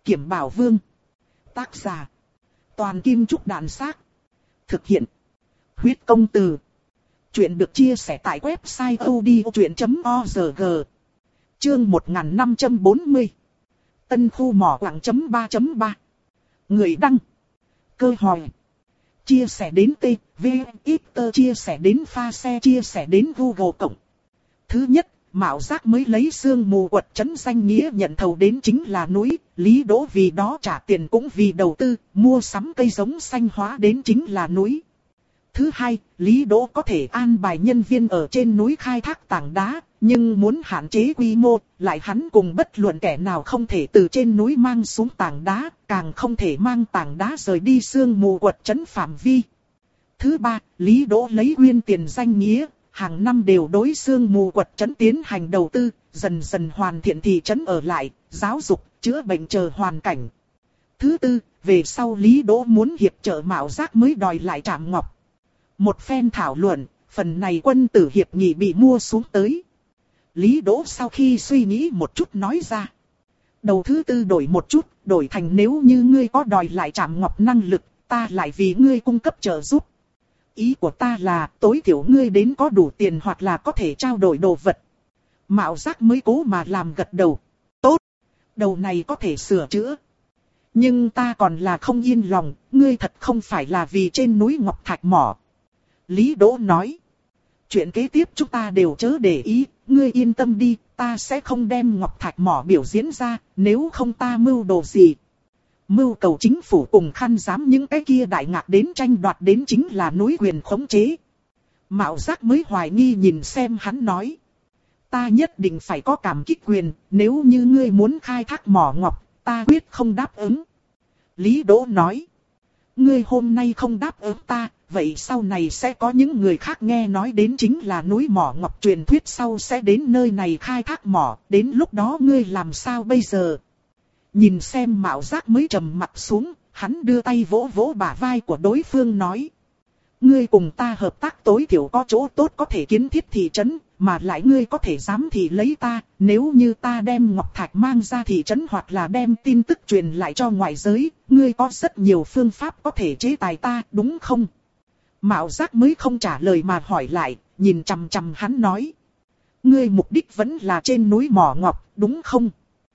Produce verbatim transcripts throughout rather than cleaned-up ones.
Kiểm Bảo Vương. Tác giả: Toàn Kim Trúc Đàn Xác. Thực hiện: Huyết Công Từ. Chuyện được chia sẻ tại website odchuyện chấm org. Chương một nghìn năm trăm bốn mươi. Tân khu mỏ quặng chấm ba chấm ba. Người đăng: Cơ Hòi. Chia sẻ đến T, V, X, chia sẻ đến pha xe, chia sẻ đến Google Cộng. Thứ nhất, Mạo Giác mới lấy xương mù quật trấn danh nghĩa nhận thầu đến chính là núi, Lý Đỗ vì đó trả tiền cũng vì đầu tư, mua sắm cây giống xanh hóa đến chính là núi. Thứ hai, Lý Đỗ có thể an bài nhân viên ở trên núi khai thác tảng đá, nhưng muốn hạn chế quy mô, lại hắn cùng bất luận kẻ nào không thể từ trên núi mang xuống tảng đá, càng không thể mang tảng đá rời đi xương mù quật trấn phạm vi. Thứ ba, Lý Đỗ lấy nguyên tiền danh nghĩa, hàng năm đều đối xương mù quật trấn tiến hành đầu tư, dần dần hoàn thiện thị trấn ở lại, giáo dục, chữa bệnh chờ hoàn cảnh. Thứ tư, về sau Lý Đỗ muốn hiệp trợ Mạo Giác mới đòi lại Trạm Ngọc. Một phen thảo luận, phần này quân tử hiệp nghị bị mua xuống tới. Lý Đỗ sau khi suy nghĩ một chút nói ra. Đầu thứ tư đổi một chút, đổi thành nếu như ngươi có đòi lại Trạm Ngọc năng lực, ta lại vì ngươi cung cấp trợ giúp. Ý của ta là tối thiểu ngươi đến có đủ tiền hoặc là có thể trao đổi đồ vật. Mạo Giác mới cố mà làm gật đầu. Tốt, đầu này có thể sửa chữa. Nhưng ta còn là không yên lòng, ngươi thật không phải là vì trên núi Ngọc Thạch mỏ. Lý Đỗ nói. Chuyện kế tiếp chúng ta đều chớ để ý, ngươi yên tâm đi, ta sẽ không đem Ngọc Thạch mỏ biểu diễn ra, nếu không ta mưu đồ gì. Mưu cầu chính phủ cùng khăn giám những cái kia đại ngạc đến tranh đoạt đến chính là núi quyền khống chế. Mạo Giác mới hoài nghi nhìn xem hắn nói. Ta nhất định phải có cảm kích quyền, nếu như ngươi muốn khai thác mỏ ngọc, ta quyết không đáp ứng. Lý Đỗ nói. Ngươi hôm nay không đáp ứng ta, vậy sau này sẽ có những người khác nghe nói đến chính là núi mỏ ngọc truyền thuyết sau sẽ đến nơi này khai thác mỏ, đến lúc đó ngươi làm sao bây giờ? Nhìn xem Mạo Giác mới trầm mặt xuống, hắn đưa tay vỗ vỗ bả vai của đối phương nói. Ngươi cùng ta hợp tác tối thiểu có chỗ tốt có thể kiến thiết thị trấn, mà lại ngươi có thể giám thị lấy ta, nếu như ta đem Ngọc Thạch mang ra thị trấn hoặc là đem tin tức truyền lại cho ngoại giới, ngươi có rất nhiều phương pháp có thể chế tài ta, đúng không? Mạo Giác mới không trả lời mà hỏi lại, nhìn chằm chằm hắn nói. Ngươi mục đích vẫn là trên núi mỏ ngọc, đúng không?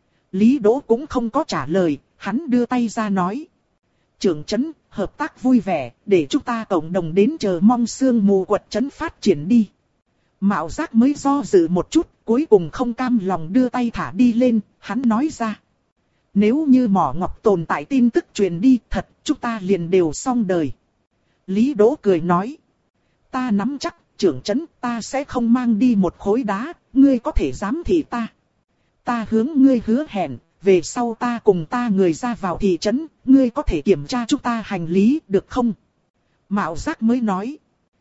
Lý Đỗ cũng không có trả lời, hắn đưa tay ra nói. Trưởng trấn, hợp tác vui vẻ, để chúng ta cộng đồng đến chờ mong xương mù quật trấn phát triển đi. Mạo Giác mới do dự một chút, cuối cùng không cam lòng đưa tay thả đi lên, hắn nói ra. Nếu như mỏ ngọc tồn tại tin tức truyền đi thật, chúng ta liền đều xong đời. Lý Đỗ cười nói. Ta nắm chắc, trưởng trấn, ta sẽ không mang đi một khối đá, ngươi có thể giám thị ta. Ta hướng ngươi hứa hẹn, về sau ta cùng ta người ra vào thị trấn, ngươi có thể kiểm tra chúng ta hành lý, được không? Mạo Giác mới nói.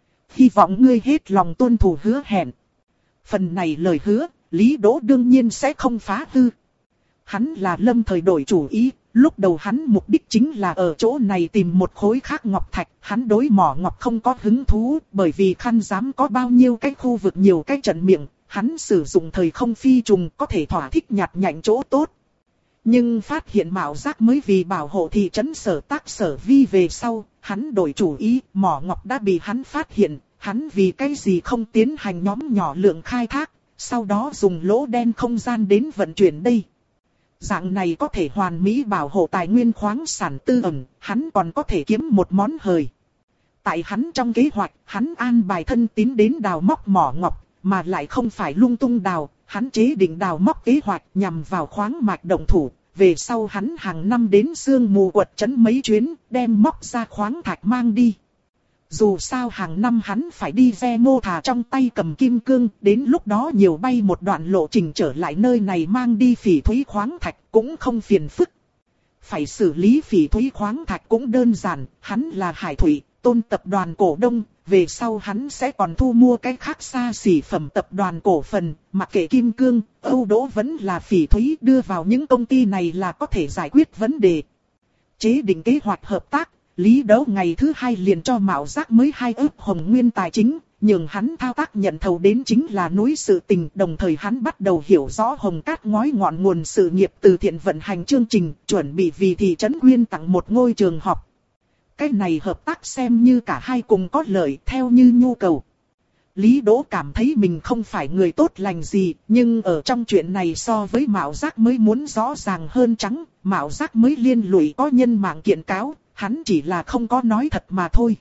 Hy vọng ngươi hết lòng tuân thủ hứa hẹn. Phần này lời hứa, Lý Đỗ đương nhiên sẽ không phá hư. Hắn là lâm thời đổi chủ ý, lúc đầu hắn mục đích chính là ở chỗ này tìm một khối khác ngọc thạch. Hắn đối mỏ ngọc không có hứng thú, bởi vì khăn giám có bao nhiêu cái khu vực nhiều cái trận miệng. Hắn sử dụng thời không phi trùng có thể thỏa thích nhặt nhạnh chỗ tốt. Nhưng phát hiện Mạo Giác mới vì bảo hộ thị trấn Sở Tác Sở Vi về sau, hắn đổi chủ ý, mỏ ngọc đã bị hắn phát hiện, hắn vì cái gì không tiến hành nhóm nhỏ lượng khai thác, sau đó dùng lỗ đen không gian đến vận chuyển đây. Dạng này có thể hoàn mỹ bảo hộ tài nguyên khoáng sản tư ẩn, hắn còn có thể kiếm một món hời. Tại hắn trong kế hoạch, hắn an bài thân tín đến đào móc mỏ ngọc, mà lại không phải lung tung đào, hắn chế định đào móc kế hoạch nhằm vào khoáng mạch động thủ. Về sau hắn hàng năm đến sương mù quật trấn mấy chuyến, đem móc ra khoáng thạch mang đi. Dù sao hàng năm hắn phải đi ve mô thà trong tay cầm kim cương, đến lúc đó nhiều bay một đoạn lộ trình trở lại nơi này mang đi phỉ thúy khoáng thạch cũng không phiền phức. Phải xử lý phỉ thúy khoáng thạch cũng đơn giản, hắn là Hải Thủy, Tôn tập đoàn cổ đông, về sau hắn sẽ còn thu mua cái khác xa xỉ phẩm tập đoàn cổ phần, mặc kệ kim cương, Âu Đỗ vẫn là phỉ thúy đưa vào những công ty này là có thể giải quyết vấn đề. Chế định kế hoạch hợp tác, Lý Đỗ ngày thứ hai liền cho Mạo Giác mới hai ức hồng nguyên tài chính, nhường hắn thao tác nhận thầu đến chính là núi sự tình. Đồng thời hắn bắt đầu hiểu rõ Hồng Cát ngói ngọn nguồn sự nghiệp từ thiện vận hành chương trình, chuẩn bị vì thị trấn Quyên tặng một ngôi trường học. Cái này hợp tác xem như cả hai cùng có lợi theo như nhu cầu. Lý Đỗ cảm thấy mình không phải người tốt lành gì, nhưng ở trong chuyện này so với Mạo Giác mới muốn rõ ràng hơn trắng. Mạo Giác mới liên lụy có nhân mạng kiện cáo, hắn chỉ là không có nói thật mà thôi.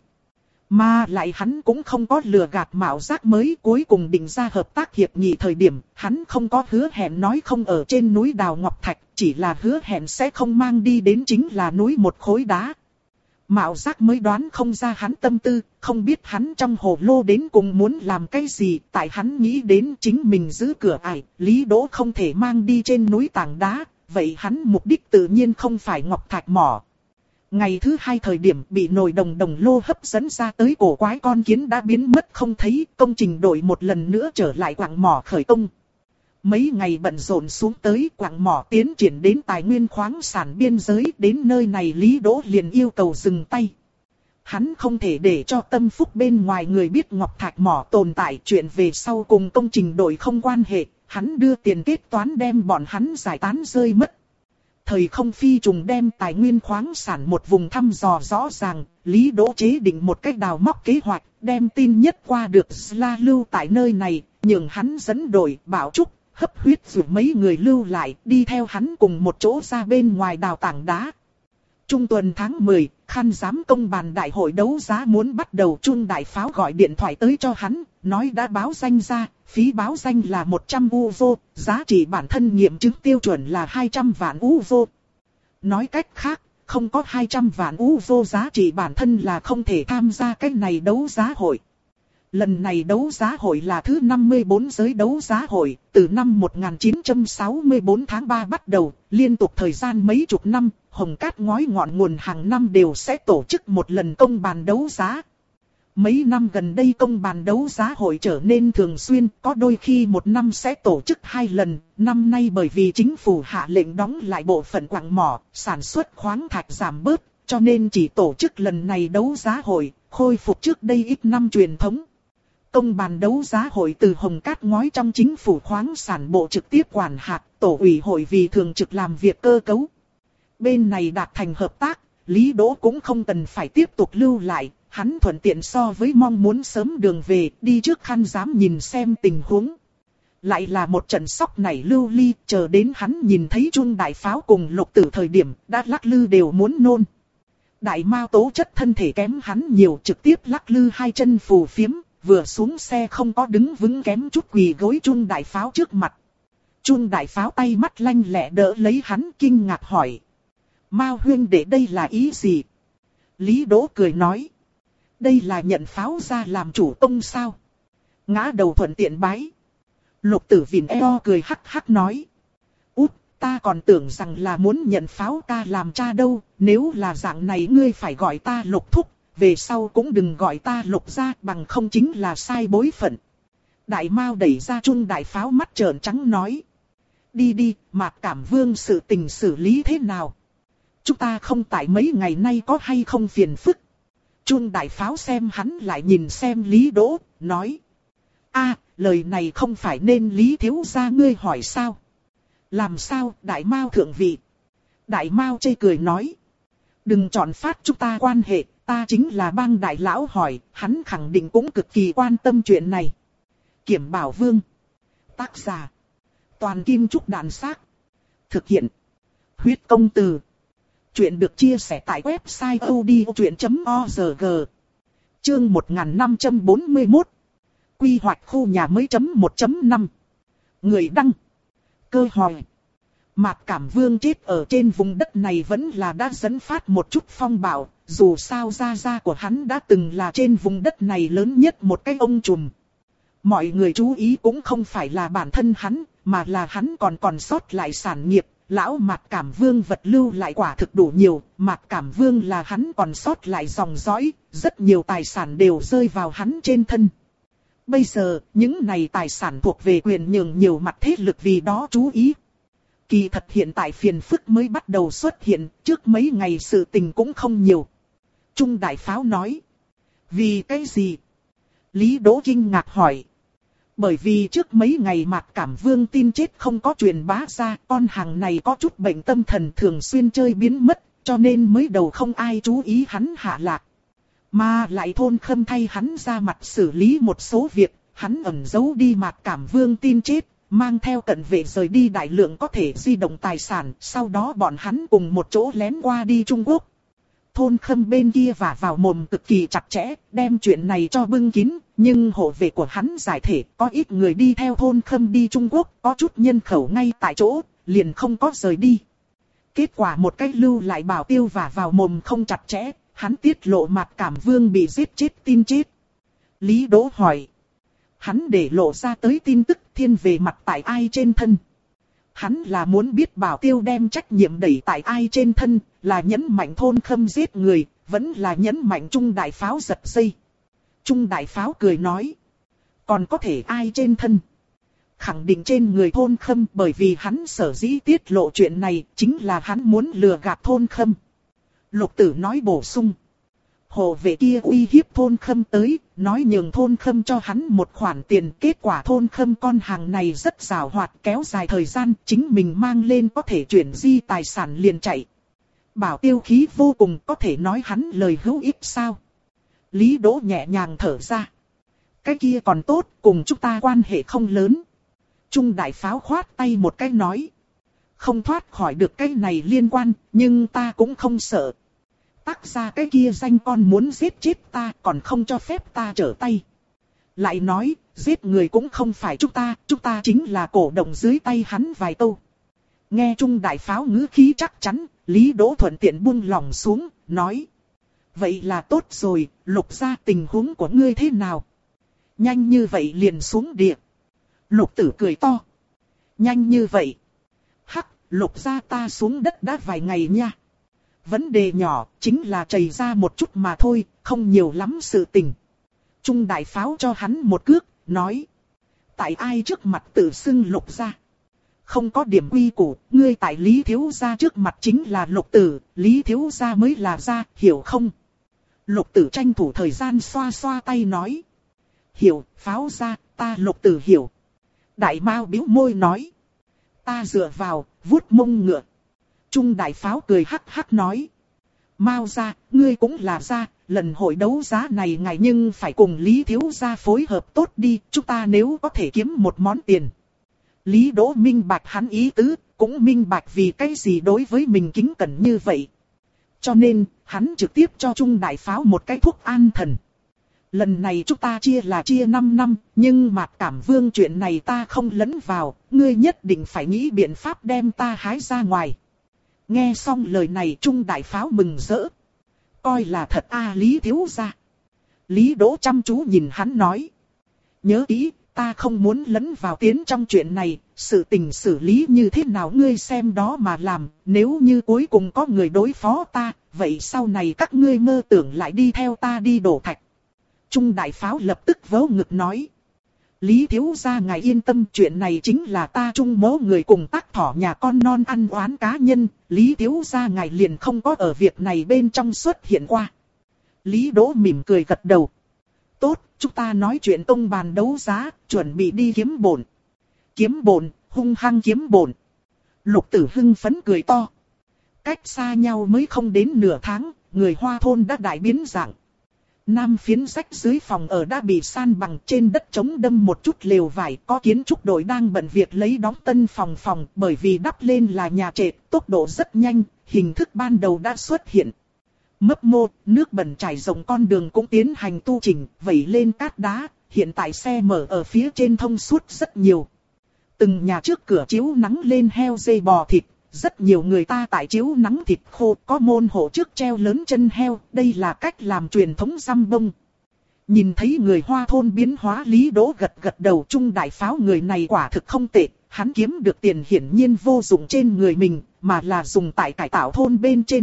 Mà lại hắn cũng không có lừa gạt Mạo Giác mới. Cuối cùng định ra hợp tác hiệp nghị thời điểm, hắn không có hứa hẹn nói không ở trên núi đào ngọc thạch, chỉ là hứa hẹn sẽ không mang đi đến chính là núi một khối đá. Mạo Giác mới đoán không ra hắn tâm tư, không biết hắn trong hồ lô đến cùng muốn làm cái gì. Tại hắn nghĩ đến chính mình giữ cửa ải, Lý Đỗ không thể mang đi trên núi tảng đá, vậy hắn mục đích tự nhiên không phải ngọc thạch mỏ. Ngày thứ hai thời điểm bị nồi đồng đồng lô hấp dẫn ra tới cổ quái con kiến đã biến mất không thấy, công trình đổi một lần nữa trở lại quặng mỏ khởi công. Mấy ngày bận rộn xuống tới, quặng mỏ tiến triển đến tài nguyên khoáng sản biên giới, đến nơi này Lý Đỗ liền yêu cầu dừng tay. Hắn không thể để cho tâm phúc bên ngoài người biết ngọc thạch mỏ tồn tại, chuyện về sau cùng công trình đổi không quan hệ, hắn đưa tiền kết toán đem bọn hắn giải tán rơi mất. Thời không phi trùng đem tài nguyên khoáng sản một vùng thăm dò rõ ràng, Lý Đỗ chế định một cách đào móc kế hoạch, đem tin nhất qua được Sla lưu tại nơi này, nhường hắn dẫn đội, bảo trúc, hấp huyết dù mấy người lưu lại, đi theo hắn cùng một chỗ ra bên ngoài đào tảng đá. Trung tuần tháng mười, Khăn giám công bàn đại hội đấu giá muốn bắt đầu. Trung đại pháo gọi điện thoại tới cho hắn, nói đã báo danh ra, phí báo danh là một trăm u vô, giá trị bản thân nghiệm chứng tiêu chuẩn là hai trăm vạn u vô. Nói cách khác, không có hai trăm vạn u vô giá trị bản thân là không thể tham gia cái này đấu giá hội. Lần này đấu giá hội là thứ năm mươi bốn giới đấu giá hội, từ năm một nghìn chín trăm sáu mươi tư tháng ba bắt đầu, liên tục thời gian mấy chục năm, Hồng Cát ngói ngọn nguồn hàng năm đều sẽ tổ chức một lần công bàn đấu giá. Mấy năm gần đây công bàn đấu giá hội trở nên thường xuyên, có đôi khi một năm sẽ tổ chức hai lần. Năm nay bởi vì chính phủ hạ lệnh đóng lại bộ phận quặng mỏ, sản xuất khoáng thạch giảm bớt, cho nên chỉ tổ chức lần này đấu giá hội, khôi phục trước đây ít năm truyền thống. Công bàn đấu giá hội từ Hồng Cát ngói trong chính phủ khoáng sản bộ trực tiếp quản hạt, tổ ủy hội vì thường trực làm việc cơ cấu. Bên này đạt thành hợp tác, Lý Đỗ cũng không cần phải tiếp tục lưu lại, hắn thuận tiện so với mong muốn sớm đường về, đi trước Khăn giám nhìn xem tình huống. Lại là một trận sóc nảy lưu ly, chờ đến hắn nhìn thấy Trung đại pháo cùng Lục Tử thời điểm, đã lắc lư đều muốn nôn. Đại Mao tố chất thân thể kém hắn nhiều, trực tiếp lắc lư hai chân phù phiếm, vừa xuống xe không có đứng vững kém chút quỳ gối Trung đại pháo trước mặt. Trung đại pháo tay mắt lanh lẹ đỡ lấy hắn, kinh ngạc hỏi: Mao huynh đệ đây là ý gì? Lý Đỗ cười nói: đây là nhận pháo ra làm chủ công sao? Ngã đầu thuận tiện bái. Lục Tử vịn eo cười hắc hắc nói: út, ta còn tưởng rằng là muốn nhận pháo ca làm cha đâu, nếu là dạng này ngươi phải gọi ta Lục thúc, về sau cũng đừng gọi ta Lục gia, bằng không chính là sai bối phận. Đại Mao đẩy ra Trung đại pháo, mắt trợn trắng nói: đi đi, Mạc Cảm Vương sự tình xử lý thế nào? Chúng ta không tại mấy ngày nay có hay không phiền phức? Trung đại pháo xem hắn lại nhìn xem Lý Đỗ, nói: a, lời này không phải nên Lý thiếu gia ngươi hỏi sao? Làm sao, Đại Mao thượng vị? Đại Mao chê cười nói: đừng chọn phát chúng ta quan hệ, ta chính là bang đại lão hỏi, hắn khẳng định cũng cực kỳ quan tâm chuyện này. Kiểm Bảo Vương. Tác giả: Toàn Kim Trúc Đàn Xác. Thực hiện: Huyết Công Từ. Chuyện được chia sẻ tại website odchuyện chấm org. Chương một nghìn năm trăm bốn mươi mốt. Quy hoạch khu nhà mới chấm một chấm năm. Người đăng: Cơ Hoài. Mạc Cảm Vương chết ở trên vùng đất này vẫn là đã dẫn phát một chút phong bạo, dù sao gia gia của hắn đã từng là trên vùng đất này lớn nhất một cái ông trùm. Mọi người chú ý cũng không phải là bản thân hắn, mà là hắn còn còn sót lại sản nghiệp. Lão Mạc Cảm Vương vật lưu lại quả thực đủ nhiều, Mạc Cảm Vương là hắn còn sót lại dòng dõi, rất nhiều tài sản đều rơi vào hắn trên thân. Bây giờ, những này tài sản thuộc về quyền nhường nhiều mặt thế lực vì đó chú ý. Kỳ thật hiện tại phiền phức mới bắt đầu xuất hiện, trước mấy ngày sự tình cũng không nhiều. Trung đại pháo nói: vì cái gì? Lý Đỗ kinh ngạc hỏi. Bởi vì trước mấy ngày Mạc Cảm Vương tin chết không có truyền bá ra, con hàng này có chút bệnh tâm thần thường xuyên chơi biến mất, cho nên mới đầu không ai chú ý hắn hạ lạc. Mà lại Thôn Khâm thay hắn ra mặt xử lý một số việc, hắn ẩn giấu đi Mạc Cảm Vương tin chết, mang theo cận vệ rời đi đại lượng có thể di động tài sản, sau đó bọn hắn cùng một chỗ lén qua đi Trung Quốc. Thôn Khâm bên kia vả vào mồm cực kỳ chặt chẽ, đem chuyện này cho bưng kín, nhưng hộ vệ của hắn giải thể, có ít người đi theo Thôn Khâm đi Trung Quốc, có chút nhân khẩu ngay tại chỗ, liền không có rời đi. Kết quả một cách lưu lại bảo tiêu vả vào mồm không chặt chẽ, hắn tiết lộ Mạc Cảm Vương bị giết chết tin chết. Lý Đỗ hỏi. Hắn để lộ ra tới tin tức thiên về mặt tại ai trên thân. Hắn là muốn biết bảo tiêu đem trách nhiệm đẩy tại ai trên thân, là nhấn mạnh Thôn Khâm giết người, vẫn là nhấn mạnh Trung Đại Pháo giật dây. Trung Đại Pháo cười nói. Còn có thể ai trên thân? Khẳng định trên người Thôn Khâm, bởi vì hắn sở dĩ tiết lộ chuyện này, chính là hắn muốn lừa gạt Thôn Khâm. Lục Tử nói bổ sung. Hộ vệ kia uy hiếp Thôn Khâm tới, nói nhường Thôn Khâm cho hắn một khoản tiền. Kết quả Thôn Khâm con hàng này rất giàu hoạt, kéo dài thời gian, chính mình mang lên có thể chuyển di tài sản liền chạy. Bảo tiêu khí vô cùng, có thể nói hắn lời hữu ích sao? Lý Đỗ nhẹ nhàng thở ra. Cái kia còn tốt, cùng chúng ta quan hệ không lớn. Trung Đại Pháo khoát tay một cái nói. Không thoát khỏi được cái này liên quan, nhưng ta cũng không sợ. Tác ra cái kia danh con muốn giết chết ta, còn không cho phép ta trở tay. Lại nói, giết người cũng không phải chúng ta, chúng ta chính là cổ động dưới tay hắn vài câu. Nghe Trung Đại Pháo ngữ khí chắc chắn, Lý Đỗ thuận tiện buông lòng xuống, nói. Vậy là tốt rồi, Lục gia tình huống của ngươi thế nào? Nhanh như vậy liền xuống địa. Lục Tử cười to. Nhanh như vậy. Hắc, Lục gia ta xuống đất đã vài ngày nha. Vấn đề nhỏ, chính là chảy ra một chút mà thôi, không nhiều lắm sự tình. Trung Đại Pháo cho hắn một cước, nói. Tại ai trước mặt tự xưng Lục gia? Không có điểm quy củ, ngươi tại Lý Thiếu gia trước mặt chính là Lục Tử, Lý Thiếu gia mới là gia, hiểu không? Lục Tử tranh thủ thời gian xoa xoa tay nói. Hiểu, Pháo gia, ta Lục Tử hiểu. Đại Mao bĩu môi nói. Ta dựa vào, vuốt mông ngựa. Trung Đại Pháo cười hắc hắc nói. Mao gia, ngươi cũng là gia, lần hội đấu giá này ngài nhưng phải cùng Lý Thiếu gia phối hợp tốt đi, chúng ta nếu có thể kiếm một món tiền. Lý Đỗ minh bạch hắn ý tứ, cũng minh bạch vì cái gì đối với mình kính cẩn như vậy. Cho nên, hắn trực tiếp cho Trung Đại Pháo một cái thuốc an thần. Lần này chúng ta chia là chia năm năm, nhưng Mạc Cảm Vương chuyện này ta không lấn vào, ngươi nhất định phải nghĩ biện pháp đem ta hái ra ngoài. Nghe xong lời này Trung Đại Pháo mừng rỡ. Coi là thật a Lý Thiếu gia. Lý Đỗ chăm chú nhìn hắn nói. Nhớ kỹ, ta không muốn lấn vào tiến trong chuyện này, sự tình xử lý như thế nào ngươi xem đó mà làm, nếu như cuối cùng có người đối phó ta, vậy sau này các ngươi mơ tưởng lại đi theo ta đi đổ thạch. Trung Đại Pháo lập tức vớ ngực nói. Lý Thiếu gia ngài yên tâm, chuyện này chính là ta Trung mố người cùng tác thỏ nhà con non ăn oán cá nhân, Lý Thiếu gia ngài liền không có ở việc này bên trong xuất hiện qua. Lý Đỗ mỉm cười gật đầu. Tốt, chúng ta nói chuyện tông bàn đấu giá, chuẩn bị đi kiếm bổn. Kiếm bổn, hung hăng kiếm bổn. Lục Tử hưng phấn cười to. Cách xa nhau mới không đến nửa tháng, người Hoa thôn đã đại biến dạng. Nam phiến rách dưới phòng ở đã bị san bằng, trên đất trống đâm một chút lều vải, có kiến trúc đội đang bận việc lấy đóng tân phòng phòng, bởi vì đắp lên là nhà trệt, tốc độ rất nhanh, hình thức ban đầu đã xuất hiện. Mấp mô, nước bẩn trải rộng con đường cũng tiến hành tu chỉnh, vẩy lên cát đá, hiện tại xe mở ở phía trên thông suốt rất nhiều. Từng nhà trước cửa chiếu nắng lên heo dê bò thịt, rất nhiều người ta tại chiếu nắng thịt khô, có môn hộ trước treo lớn chân heo, đây là cách làm truyền thống răm bông. Nhìn thấy người Hoa thôn biến hóa, Lý Đỗ gật gật đầu. Trung Đại Pháo người này quả thực không tệ, hắn kiếm được tiền hiển nhiên vô dụng trên người mình, mà là dùng tại cải tạo thôn bên trên.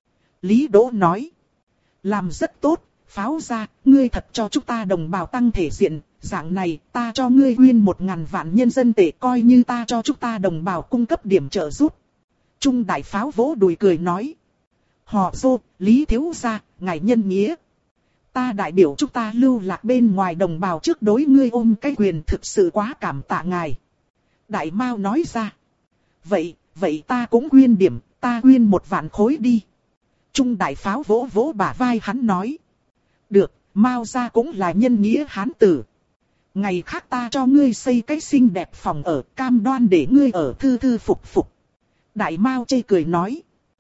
Lý Đỗ nói, làm rất tốt, Pháo gia, ngươi thật cho chúng ta đồng bào tăng thể diện, dạng này ta cho ngươi quyên một ngàn vạn nhân dân tệ, coi như ta cho chúng ta đồng bào cung cấp điểm trợ giúp. Trung Đại Pháo vỗ đùi cười nói, họ Dô, Lý Thiếu gia, ngài nhân nghĩa. Ta đại biểu chúng ta lưu lạc bên ngoài đồng bào trước đối ngươi ôm cái quyền thực sự quá cảm tạ ngài. Đại Mao nói ra. Vậy, vậy ta cũng quyên điểm, ta quyên một vạn khối đi. Trung đại pháo vỗ vỗ bả vai hắn nói. Được, Mao gia cũng là nhân nghĩa hán tử. Ngày khác ta cho ngươi xây cái xinh đẹp phòng ở, cam đoan để ngươi ở thư thư phục phục. Đại Mao chê cười nói.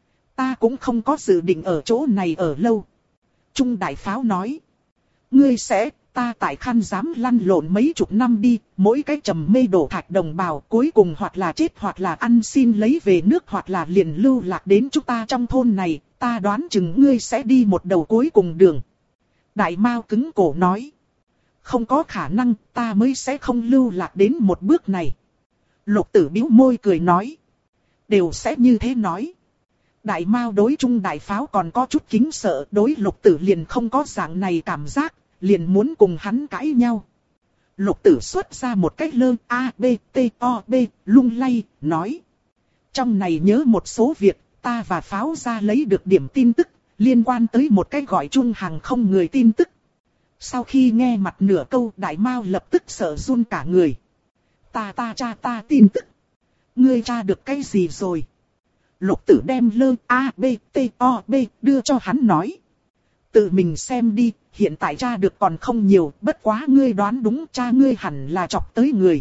Ta cũng không có dự định ở chỗ này ở lâu. Trung đại pháo nói. Ngươi sẽ, ta tại Khăn dám lăn lộn mấy chục năm đi, mỗi cái trầm mê đổ thạch đồng bào cuối cùng hoặc là chết hoặc là ăn xin lấy về nước hoặc là liền lưu lạc đến chúng ta trong thôn này, ta đoán chừng ngươi sẽ đi một đầu cuối cùng đường. Đại Mao cứng cổ nói. Không có khả năng, ta mới sẽ không lưu lạc đến một bước này. Lục Tử bĩu môi cười nói. Đều sẽ như thế nói. Đại Mao đối Trung đại pháo còn có chút kính sợ, đối Lục Tử liền không có dạng này cảm giác, liền muốn cùng hắn cãi nhau. Lục Tử xuất ra một cái lơ A, B, T, O, B, lung lay, nói. Trong này nhớ một số việc, ta và pháo ra lấy được điểm tin tức, liên quan tới một cái gọi Trung hàng không người tin tức. Sau khi nghe mặt nửa câu, Đại Mao lập tức sợ run cả người. Ta ta cha ta tin tức. Ngươi tra được cái gì rồi? Lục Tử đem lơ A, B, T, O, B đưa cho hắn nói. Tự mình xem đi, hiện tại tra được còn không nhiều, bất quá ngươi đoán đúng, cha ngươi hẳn là chọc tới người.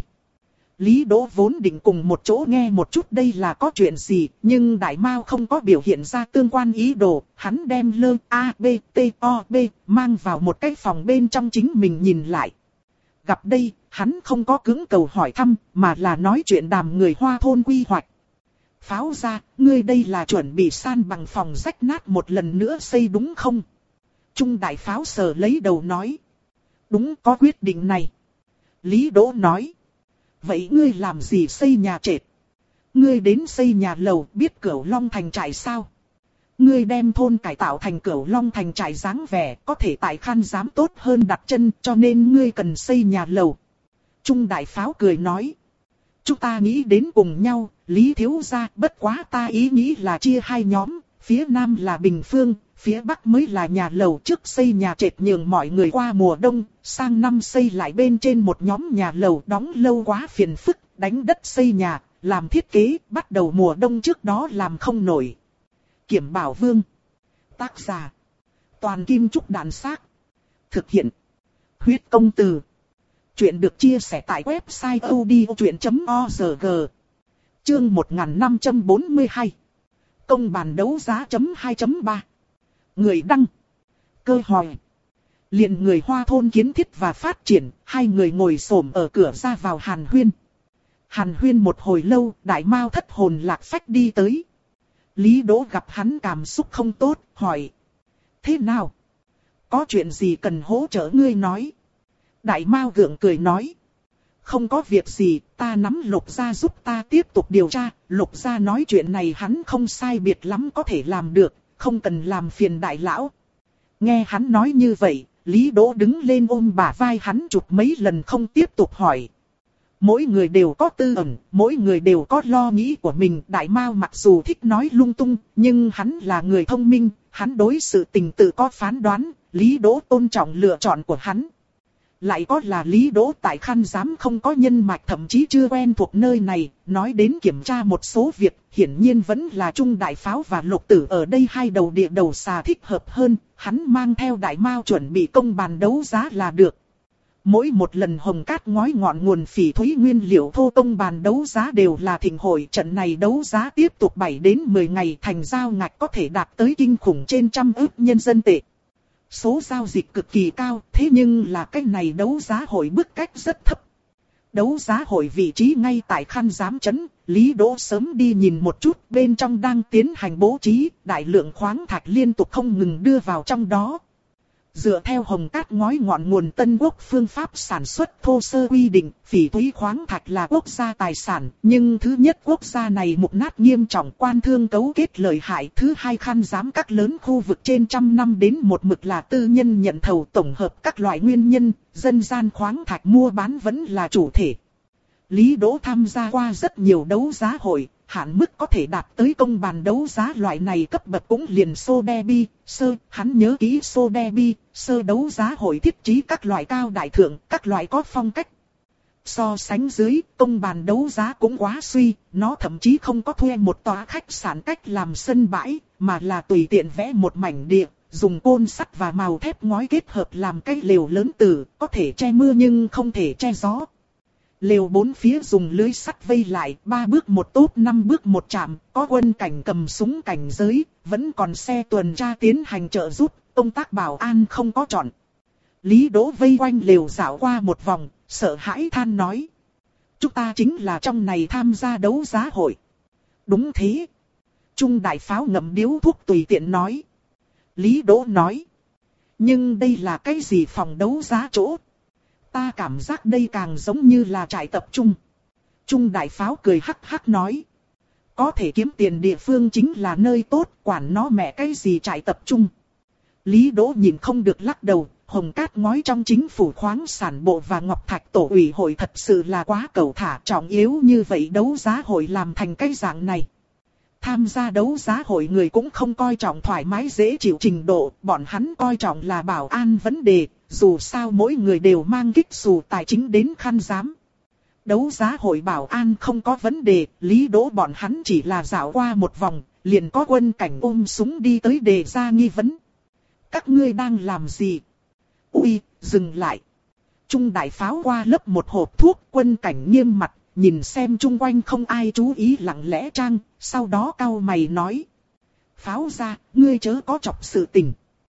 Lý Đỗ vốn định cùng một chỗ nghe một chút đây là có chuyện gì, nhưng Đại Mao không có biểu hiện ra tương quan ý đồ, hắn đem lơ A, B, T, O, B mang vào một cái phòng bên trong chính mình nhìn lại. Gặp đây, hắn không có cứng cầu hỏi thăm, mà là nói chuyện đàm người Hoa thôn quy hoạch. Pháo ra, ngươi đây là chuẩn bị san bằng phòng rách nát một lần nữa xây đúng không? Trung đại pháo sờ lấy đầu nói. Đúng, có quyết định này. Lý Đỗ nói. Vậy ngươi làm gì xây nhà trệt? Ngươi đến xây nhà lầu, biết Cửu Long thành trại sao? Ngươi đem thôn cải tạo thành Cửu Long thành trại dáng vẻ, có thể tại Khăn dám tốt hơn đặt chân, cho nên ngươi cần xây nhà lầu. Trung đại pháo cười nói. Chúng ta nghĩ đến cùng nhau, Lý thiếu gia, bất quá ta ý nghĩ là chia hai nhóm, phía Nam là Bình Phương, phía Bắc mới là nhà lầu, trước xây nhà trệt nhường mọi người qua mùa đông, sang năm xây lại bên trên một nhóm nhà lầu, đóng lâu quá phiền phức, đánh đất xây nhà, làm thiết kế, bắt đầu mùa đông trước đó làm không nổi. Kiểm Bảo Vương. Tác giả. Toàn Kim Trúc Đàn Xác. Thực hiện. Huyết Công Từ. Chuyện được chia sẻ tại website odchuyện chấm org. Chương một nghìn năm trăm bốn mươi hai. Công bàn đấu giá chấm hai chấm ba. Người đăng. Cơ hỏi. Liền người Hoa thôn kiến thiết và phát triển, hai người ngồi xổm ở cửa ra vào hàn huyên. Hàn huyên một hồi lâu, Đại Mao thất hồn lạc phách đi tới. Lý Đỗ gặp hắn cảm xúc không tốt, hỏi. Thế nào? Có chuyện gì cần hỗ trợ ngươi nói? Đại Mao gượng cười nói. Không có việc gì, ta nắm Lục gia giúp ta tiếp tục điều tra. Lục gia nói chuyện này hắn không sai biệt lắm có thể làm được, không cần làm phiền đại lão. Nghe hắn nói như vậy, Lý Đỗ đứng lên ôm bả vai hắn chụp mấy lần không tiếp tục hỏi. Mỗi người đều có tư ẩn, mỗi người đều có lo nghĩ của mình. Đại Mao mặc dù thích nói lung tung, nhưng hắn là người thông minh, hắn đối sự tình tự có phán đoán, Lý Đỗ tôn trọng lựa chọn của hắn. Lại có là Lý Đỗ tại Khăn dám không có nhân mạch, thậm chí chưa quen thuộc nơi này, nói đến kiểm tra một số việc, hiển nhiên vẫn là Trung đại pháo và Lục Tử ở đây hai đầu địa đầu xà thích hợp hơn, hắn mang theo Đại Mao chuẩn bị công bàn đấu giá là được. Mỗi một lần hồng cát ngói ngọn nguồn phỉ thúy nguyên liệu thô công bàn đấu giá đều là thịnh hội, trận này đấu giá tiếp tục bảy đến mười ngày, thành giao ngạch có thể đạt tới kinh khủng trên trăm ức nhân dân tệ. Số giao dịch cực kỳ cao, thế nhưng là cái này đấu giá hội bức cách rất thấp. Đấu giá hội vị trí ngay tại Khăn Giám trấn, Lý Đỗ sớm đi nhìn một chút, bên trong đang tiến hành bố trí, đại lượng khoáng thạch liên tục không ngừng đưa vào trong đó. Dựa theo hồng cát ngói ngọn nguồn Tân Quốc phương pháp sản xuất thô sơ quy định, phỉ thúy khoáng thạch là quốc gia tài sản, nhưng thứ nhất quốc gia này mục nát nghiêm trọng, quan thương cấu kết lợi hại, thứ hai Khăn Giám các lớn khu vực trên trăm năm đến một mực là tư nhân nhận thầu, tổng hợp các loại nguyên nhân, dân gian khoáng thạch mua bán vẫn là chủ thể. Lý Đỗ tham gia qua rất nhiều đấu giá hội, hạn mức có thể đạt tới công bàn đấu giá loại này cấp bậc cũng liền Sotheby, sơ, hắn nhớ kỹ Sotheby, sơ đấu giá hội thiết trí các loại cao đại thượng, các loại có phong cách. So sánh dưới, công bàn đấu giá cũng quá suy, nó thậm chí không có thuê một tòa khách sạn cách làm sân bãi, mà là tùy tiện vẽ một mảnh địa, dùng côn sắt và màu thép ngói kết hợp làm cái lều lớn tử, có thể che mưa nhưng không thể che gió. Lều bốn phía dùng lưới sắt vây lại, ba bước một tốp, năm bước một chạm, có quân cảnh cầm súng cảnh giới, vẫn còn xe tuần tra tiến hành trợ giúp, công tác bảo an không có chọn. Lý Đỗ vây quanh lều dạo qua một vòng, sợ hãi than nói. Chúng ta chính là trong này tham gia đấu giá hội. Đúng thế. Trung đại pháo ngậm điếu thuốc tùy tiện nói. Lý Đỗ nói. Nhưng đây là cái gì phòng đấu giá chỗ? Ta cảm giác đây càng giống như là trại tập trung. Trung đại pháo cười hắc hắc nói. Có thể kiếm tiền địa phương chính là nơi tốt, quản nó mẹ cái gì trại tập trung. Lý Đỗ nhìn không được lắc đầu, hồng cát ngói trong chính phủ khoáng sản bộ và Ngọc Thạch tổ ủy hội thật sự là quá cẩu thả, trọng yếu như vậy đấu giá hội làm thành cái dạng này. Tham gia đấu giá hội người cũng không coi trọng thoải mái dễ chịu trình độ, bọn hắn coi trọng là bảo an vấn đề, dù sao mỗi người đều mang kích xù tài chính đến khăn giám. Đấu giá hội bảo an không có vấn đề, Lý Đỗ bọn hắn chỉ là dạo qua một vòng, liền có quân cảnh ôm súng đi tới đề ra nghi vấn. Các ngươi đang làm gì? Ui, dừng lại. Trung đại pháo qua lấp một hộp thuốc, quân cảnh nghiêm mặt, nhìn xem chung quanh không ai chú ý lặng lẽ trang, sau đó cau mày nói. Pháo ra, ngươi chớ có chọc sự tình.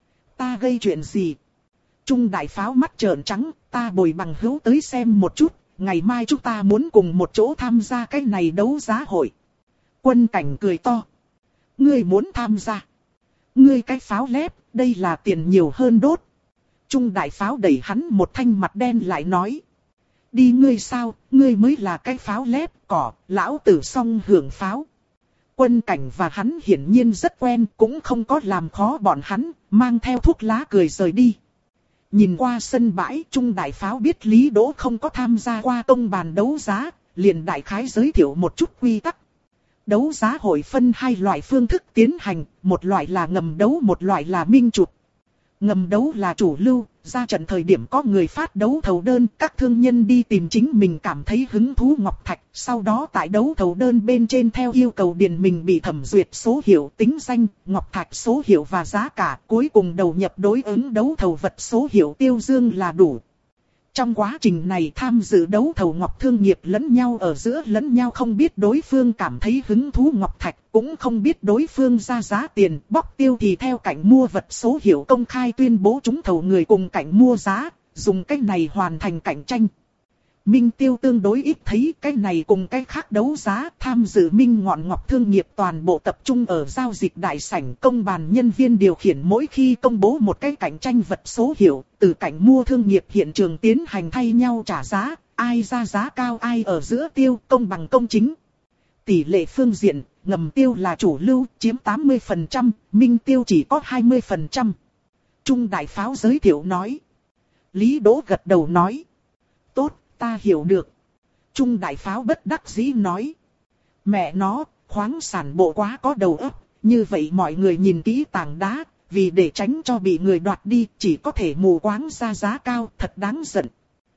Ta gây chuyện gì? Trung đại pháo mắt trợn trắng, ta bồi bằng hữu tới xem một chút, ngày mai chúng ta muốn cùng một chỗ tham gia cái này đấu giá hội. Quân cảnh cười to. Ngươi muốn tham gia? Ngươi cái pháo lép, đây là tiền nhiều hơn đốt. Trung đại pháo đẩy hắn một thanh mặt đen lại nói. Đi ngươi sao, ngươi mới là cái pháo lép cỏ, lão tử song hưởng pháo. Quân cảnh và hắn hiển nhiên rất quen, cũng không có làm khó bọn hắn, mang theo thuốc lá cười rời đi. Nhìn qua sân bãi, Trung đại pháo biết Lý Đỗ không có tham gia qua công bàn đấu giá, liền đại khái giới thiệu một chút quy tắc. Đấu giá hội phân hai loại phương thức tiến hành, một loại là ngầm đấu, một loại là minh chụp. Ngầm đấu là chủ lưu, ra trận thời điểm có người phát đấu thầu đơn, các thương nhân đi tìm chính mình cảm thấy hứng thú ngọc thạch, sau đó tại đấu thầu đơn bên trên theo yêu cầu điền mình bị thẩm duyệt số hiệu, tính danh, ngọc thạch số hiệu và giá cả, cuối cùng đầu nhập đối ứng đấu thầu vật số hiệu tiêu dương là đủ. Trong quá trình này tham dự đấu thầu ngọc thương nghiệp lẫn nhau ở giữa lẫn nhau không biết đối phương cảm thấy hứng thú ngọc thạch, cũng không biết đối phương ra giá tiền, bóc tiêu thì theo cạnh mua vật số hiệu công khai tuyên bố trúng thầu người cùng cạnh mua giá, dùng cách này hoàn thành cạnh tranh. Minh tiêu tương đối ít thấy cái này cùng cái khác đấu giá, tham dự minh ngọn ngọc thương nghiệp toàn bộ tập trung ở giao dịch đại sảnh, công bàn nhân viên điều khiển mỗi khi công bố một cái cạnh tranh vật số hiệu, từ cạnh mua thương nghiệp hiện trường tiến hành thay nhau trả giá, ai ra giá cao ai ở giữa tiêu, công bằng công chính. Tỷ lệ phương diện, ngầm tiêu là chủ lưu, chiếm tám mươi phần trăm, minh tiêu chỉ có hai mươi phần trăm. Trung đại pháo giới thiệu nói. Lý Đỗ gật đầu nói. Tốt. Ta hiểu được. Trung đại pháo bất đắc dĩ nói. Mẹ nó, khoáng sản bộ quá có đầu óc, như vậy mọi người nhìn kỹ tảng đá, vì để tránh cho bị người đoạt đi, chỉ có thể mù quáng ra giá cao, thật đáng giận.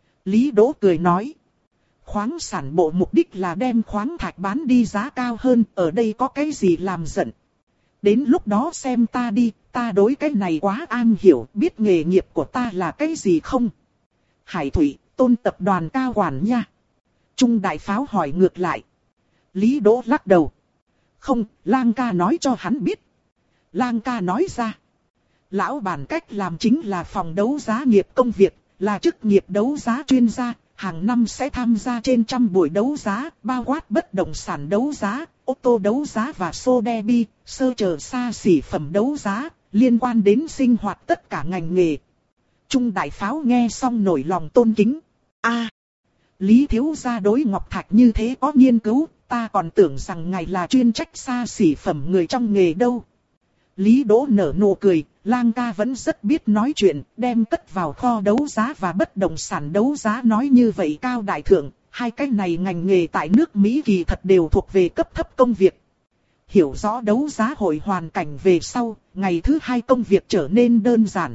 Lý Đỗ cười nói. Khoáng sản bộ mục đích là đem khoáng thạch bán đi giá cao hơn, ở đây có cái gì làm giận. Đến lúc đó xem ta đi, ta đối cái này quá an hiểu, biết nghề nghiệp của ta là cái gì không? Hải Thủy, Tôn tập đoàn cao quản nha. Trung đại pháo hỏi ngược lại. Lý Đỗ lắc đầu. Không, Lang ca nói cho hắn biết. Lang ca nói ra. Lão bản cách làm chính là phòng đấu giá nghiệp công việc, là chức nghiệp đấu giá chuyên gia, hàng năm sẽ tham gia trên trăm buổi đấu giá, bao quát bất động sản đấu giá, ô tô đấu giá và Sotheby, sơ chờ xa xỉ phẩm đấu giá, liên quan đến sinh hoạt tất cả ngành nghề. Trung đại pháo nghe xong nổi lòng tôn kính. A, à, Lý thiếu gia đối ngọc thạch như thế có nghiên cứu, ta còn tưởng rằng ngài là chuyên trách xa xỉ phẩm người trong nghề đâu. Lý Đỗ nở nụ cười, Lang ca vẫn rất biết nói chuyện, đem cất vào kho đấu giá và bất động sản đấu giá nói như vậy cao đại thượng, Hai cái này ngành nghề tại nước Mỹ kỳ thật đều thuộc về cấp thấp công việc. Hiểu rõ đấu giá hội hoàn cảnh về sau, ngày thứ hai công việc trở nên đơn giản.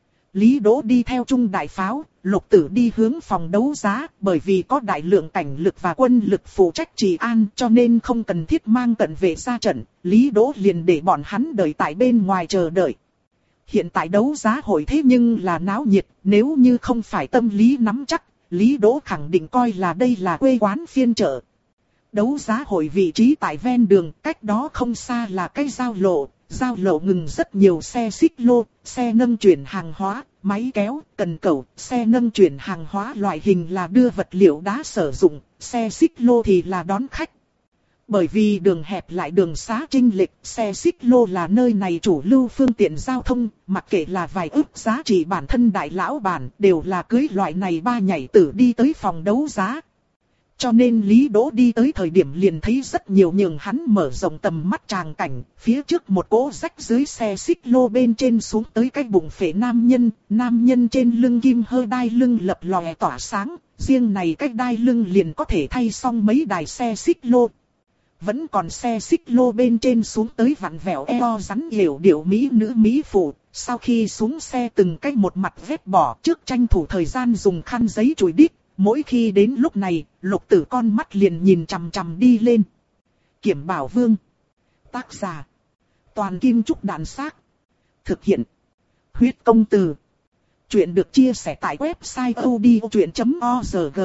Lý Đỗ đi theo Trung Đại Pháo, Lục Tử đi hướng phòng đấu giá, bởi vì có đại lượng cảnh lực và quân lực phụ trách trì an cho nên không cần thiết mang cận vệ ra trận, Lý Đỗ liền để bọn hắn đợi tại bên ngoài chờ đợi. Hiện tại đấu giá hội thế nhưng là náo nhiệt, nếu như không phải tâm lý nắm chắc, Lý Đỗ khẳng định coi là đây là quê quán phiên chợ. Đấu giá hội vị trí tại ven đường, cách đó không xa là cái giao lộ, giao lộ ngừng rất nhiều xe xích lô, xe nâng chuyển hàng hóa, máy kéo, cần cẩu, xe nâng chuyển hàng hóa loại hình là đưa vật liệu đá sử dụng, xe xích lô thì là đón khách. Bởi vì đường hẹp lại đường xá chênh lệch, xe xích lô là nơi này chủ lưu phương tiện giao thông, mặc kệ là vài ức giá trị bản thân đại lão bản, đều là cưới loại này ba nhảy tử đi tới phòng đấu giá. Cho nên Lý Đỗ đi tới thời điểm liền thấy rất nhiều nhường hắn mở rộng tầm mắt tràng cảnh, phía trước một cỗ rách dưới xe xích lô bên trên xuống tới cái bụng phệ nam nhân, nam nhân trên lưng kim hơ đai lưng lập lòe tỏa sáng, riêng này cái đai lưng liền có thể thay xong mấy đài xe xích lô. Vẫn còn xe xích lô bên trên xuống tới vặn vẹo eo rắn hiểu điệu mỹ nữ mỹ phụ, sau khi xuống xe từng cái một mặt vết bỏ trước tranh thủ thời gian dùng khăn giấy chùi đít. Mỗi khi đến lúc này, Lục Tử con mắt liền nhìn chằm chằm đi lên. Kiểm Bảo Vương. Tác giả. Toàn Kim Trúc Đàn Xác. Thực hiện. Huyết Công Từ. Chuyện được chia sẻ tại website odchuyện chấm org.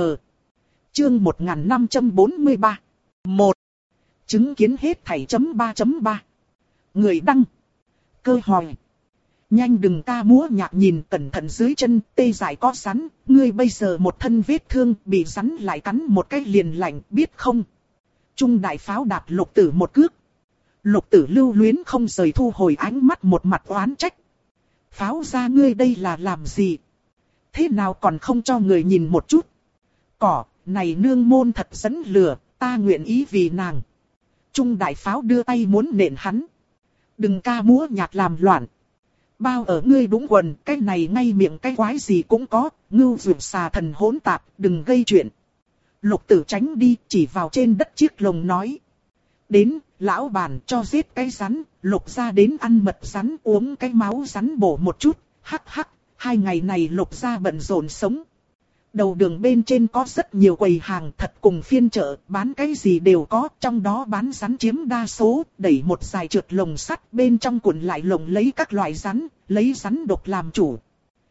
Chương một nghìn năm trăm bốn mươi ba. một. Chứng kiến hết thảy chấm ba chấm ba. Người đăng. Cơ hỏi. Nhanh đừng ca múa nhạc nhìn cẩn thận dưới chân, tê dại có rắn, ngươi bây giờ một thân vết thương, bị rắn lại cắn một cái liền lạnh, biết không? Trung Đại Pháo đạp Lục Tử một cước. Lục Tử lưu luyến không rời thu hồi ánh mắt một mặt oán trách. Pháo ra ngươi đây là làm gì? Thế nào còn không cho người nhìn một chút? Cỏ, này nương môn thật dẫn lừa, ta nguyện ý vì nàng. Trung Đại Pháo đưa tay muốn nện hắn. Đừng ca múa nhạc làm loạn. Bao ở ngươi đúng quần, cái này ngay miệng cái quái gì cũng có, ngưu dược xà thần hỗn tạp, đừng gây chuyện. Lục Tử tránh đi, chỉ vào trên đất chiếc lồng nói. Đến, lão bản cho giết cái rắn, Lục gia đến ăn mật rắn uống cái máu rắn bổ một chút, hắc hắc, hai ngày này Lục gia bận rộn sống. Đầu đường bên trên có rất nhiều quầy hàng thật cùng phiên chợ, bán cái gì đều có, trong đó bán rắn chiếm đa số, đẩy một dài trượt lồng sắt, bên trong cuộn lại lồng lấy các loại rắn, lấy rắn độc làm chủ.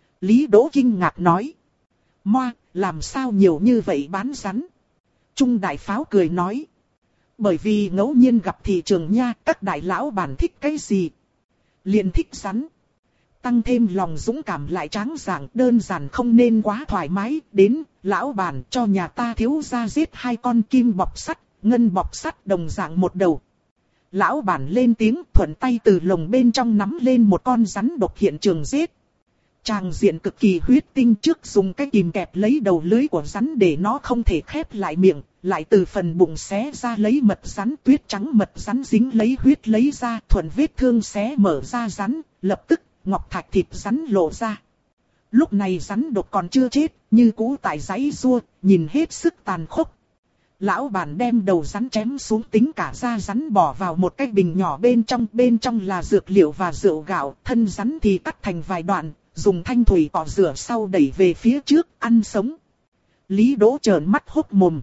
Lý Đỗ kinh ngạc nói. Moa, làm sao nhiều như vậy bán rắn? Trung Đại Pháo cười nói. Bởi vì ngẫu nhiên gặp thị trường nha, các đại lão bản thích cái gì? Liền thích rắn. Tăng thêm lòng dũng cảm lại tráng giảng, đơn giản không nên quá thoải mái. Đến, lão bản cho nhà ta thiếu gia giết hai con kim bọc sắt, ngân bọc sắt đồng dạng một đầu. Lão bản lên tiếng, thuận tay từ lồng bên trong nắm lên một con rắn độc hiện trường giết. Tràng diện cực kỳ huyết tinh, trước dùng cái kìm kẹp lấy đầu lưới của rắn để nó không thể khép lại miệng, lại từ phần bụng xé ra lấy mật rắn, tuyết trắng mật rắn dính lấy huyết lấy ra, thuận vết thương xé mở ra rắn, lập tức ngọc thạch thịt rắn lộ ra. Lúc này rắn độc còn chưa chết, như cũ tại giãy giụa, nhìn hết sức tàn khốc. Lão bản đem đầu rắn chém xuống, tính cả da rắn bỏ vào một cái bình nhỏ bên trong, bên trong là dược liệu và rượu gạo, thân rắn thì cắt thành vài đoạn, dùng thanh thủy cọ rửa sau đẩy về phía trước, ăn sống. Lý Đỗ trợn mắt hốc mồm.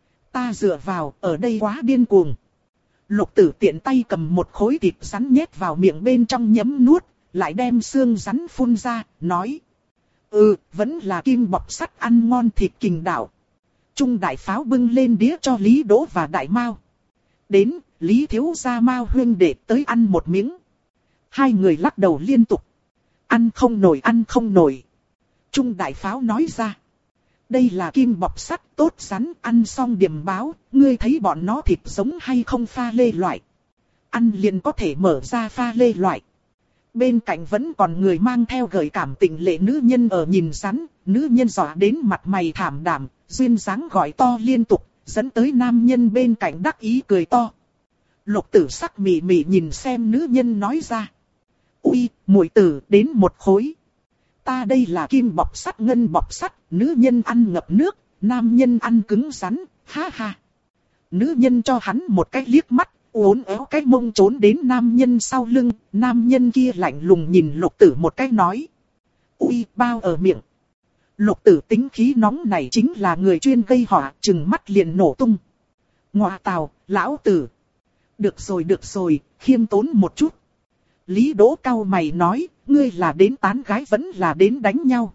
Ta dựa vào, ở đây quá điên cuồng. Lục Tử tiện tay cầm một khối thịt rắn nhét vào miệng bên trong nhấm nuốt, lại đem xương rắn phun ra, nói. Ừ, vẫn là kim bọc sắt ăn ngon thịt kình đạo. Trung Đại Pháo bưng lên đĩa cho Lý Đỗ và Đại Mao. Đến, Lý thiếu gia Mao huynh đệ tới ăn một miếng. Hai người lắc đầu liên tục. Ăn không nổi, ăn không nổi. Trung Đại Pháo nói ra. Đây là kim bọc sắt tốt rắn, ăn xong điểm báo, ngươi thấy bọn nó thịt giống hay không pha lê loại. Ăn liền có thể mở ra pha lê loại. Bên cạnh vẫn còn người mang theo gợi cảm tình lệ nữ nhân ở nhìn rắn, nữ nhân dọa đến mặt mày thảm đảm, duyên dáng gọi to liên tục, dẫn tới nam nhân bên cạnh đắc ý cười to. Lục Tử sắc mị mị nhìn xem nữ nhân nói ra. Ui, muội tử đến một khối. Ta đây là kim bọc sắt ngân bọc sắt, nữ nhân ăn ngập nước, nam nhân ăn cứng rắn, ha ha. Nữ nhân cho hắn một cái liếc mắt, uốn éo cái mông trốn đến nam nhân sau lưng, nam nhân kia lạnh lùng nhìn Lục Tử một cái nói. Ui, bao ở miệng. Lục Tử tính khí nóng này chính là người chuyên gây họa, chừng mắt liền nổ tung. Ngoa tào, lão tử. Được rồi được rồi, khiêm tốn một chút. Lý Đỗ cau mày nói, ngươi là đến tán gái vẫn là đến đánh nhau.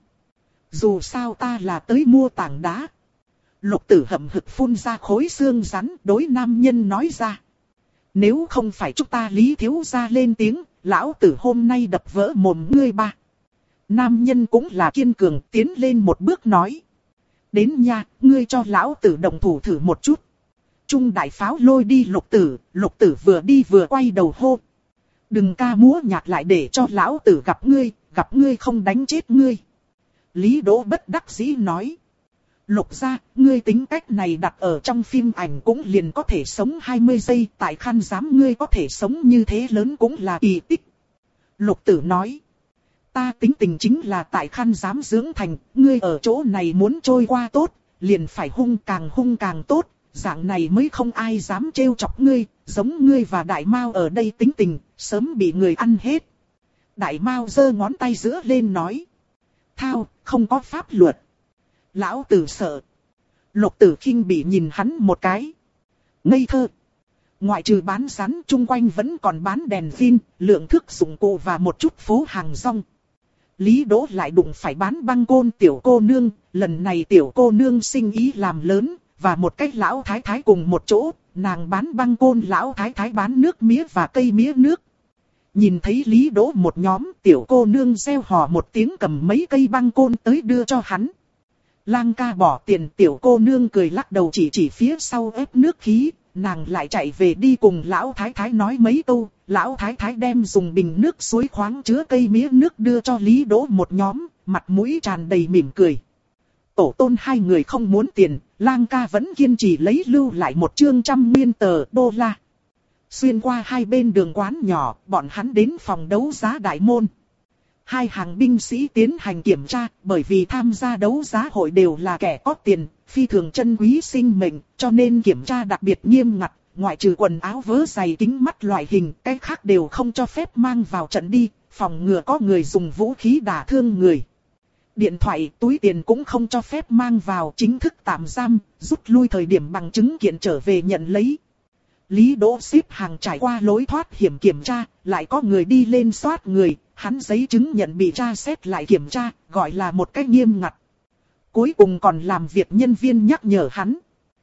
Dù sao ta là tới mua tảng đá. Lục Tử hậm hực phun ra khối xương rắn, đối nam nhân nói ra. Nếu không phải chúng ta Lý thiếu gia lên tiếng, lão tử hôm nay đập vỡ mồm ngươi ba. Nam nhân cũng là kiên cường, tiến lên một bước nói. Đến nha, ngươi cho lão tử động thủ thử một chút. Trung đại pháo lôi đi Lục Tử, Lục Tử vừa đi vừa quay đầu hô. Đừng ca múa nhạc lại để cho lão tử gặp ngươi, gặp ngươi không đánh chết ngươi. Lý Đỗ bất đắc dĩ nói. Lục gia, ngươi tính cách này đặt ở trong phim ảnh cũng liền có thể sống hai mươi giây, tại Khăn Giám ngươi có thể sống như thế lớn cũng là kỳ tích. Lục Tử nói. Ta tính tình chính là tại Khăn Giám dưỡng thành, ngươi ở chỗ này muốn trôi qua tốt, liền phải hung càng hung càng tốt, dạng này mới không ai dám trêu chọc ngươi, giống ngươi và Đại Mao ở đây tính tình, sớm bị người ăn hết. Đại Mao giơ ngón tay giữa lên nói. Thao, không có pháp luật. Lão tử sợ. Lục Tử khinh bỉ nhìn hắn một cái. Ngây thơ. Ngoại trừ bán rắn chung quanh vẫn còn bán đèn pin, lượng thước dụng cụ và một chút phố hàng rong. Lý Đỗ lại đụng phải bán băng côn tiểu cô nương, lần này tiểu cô nương sinh ý làm lớn, và một cái lão thái thái cùng một chỗ, nàng bán băng côn, lão thái thái bán nước mía và cây mía nước. Nhìn thấy Lý Đỗ một nhóm, tiểu cô nương reo hò một tiếng cầm mấy cây băng côn tới đưa cho hắn. Lang ca bỏ tiền, tiểu cô nương cười lắc đầu chỉ chỉ phía sau ép nước khí, nàng lại chạy về đi cùng lão thái thái nói mấy câu, lão thái thái đem dùng bình nước suối khoáng chứa cây mía nước đưa cho Lý Đỗ một nhóm, mặt mũi tràn đầy mỉm cười. Tổ tôn hai người không muốn tiền, Lang ca vẫn kiên trì lấy lưu lại một chương trăm nguyên tờ đô la. Xuyên qua hai bên đường quán nhỏ, bọn hắn đến phòng đấu giá đại môn. Hai hàng binh sĩ tiến hành kiểm tra, bởi vì tham gia đấu giá hội đều là kẻ có tiền, phi thường chân quý sinh mệnh, cho nên kiểm tra đặc biệt nghiêm ngặt, ngoại trừ quần áo vớ giày kính mắt loại hình, cái khác đều không cho phép mang vào trận đi, phòng ngừa có người dùng vũ khí đả thương người. Điện thoại, túi tiền cũng không cho phép mang vào, chính thức tạm giam, rút lui thời điểm bằng chứng kiện trở về nhận lấy. Lý Đỗ xếp hàng trải qua lối thoát hiểm kiểm tra, lại có người đi lên soát người, hắn giấy chứng nhận bị tra xét lại kiểm tra, gọi là một cách nghiêm ngặt. Cuối cùng còn làm việc nhân viên nhắc nhở hắn.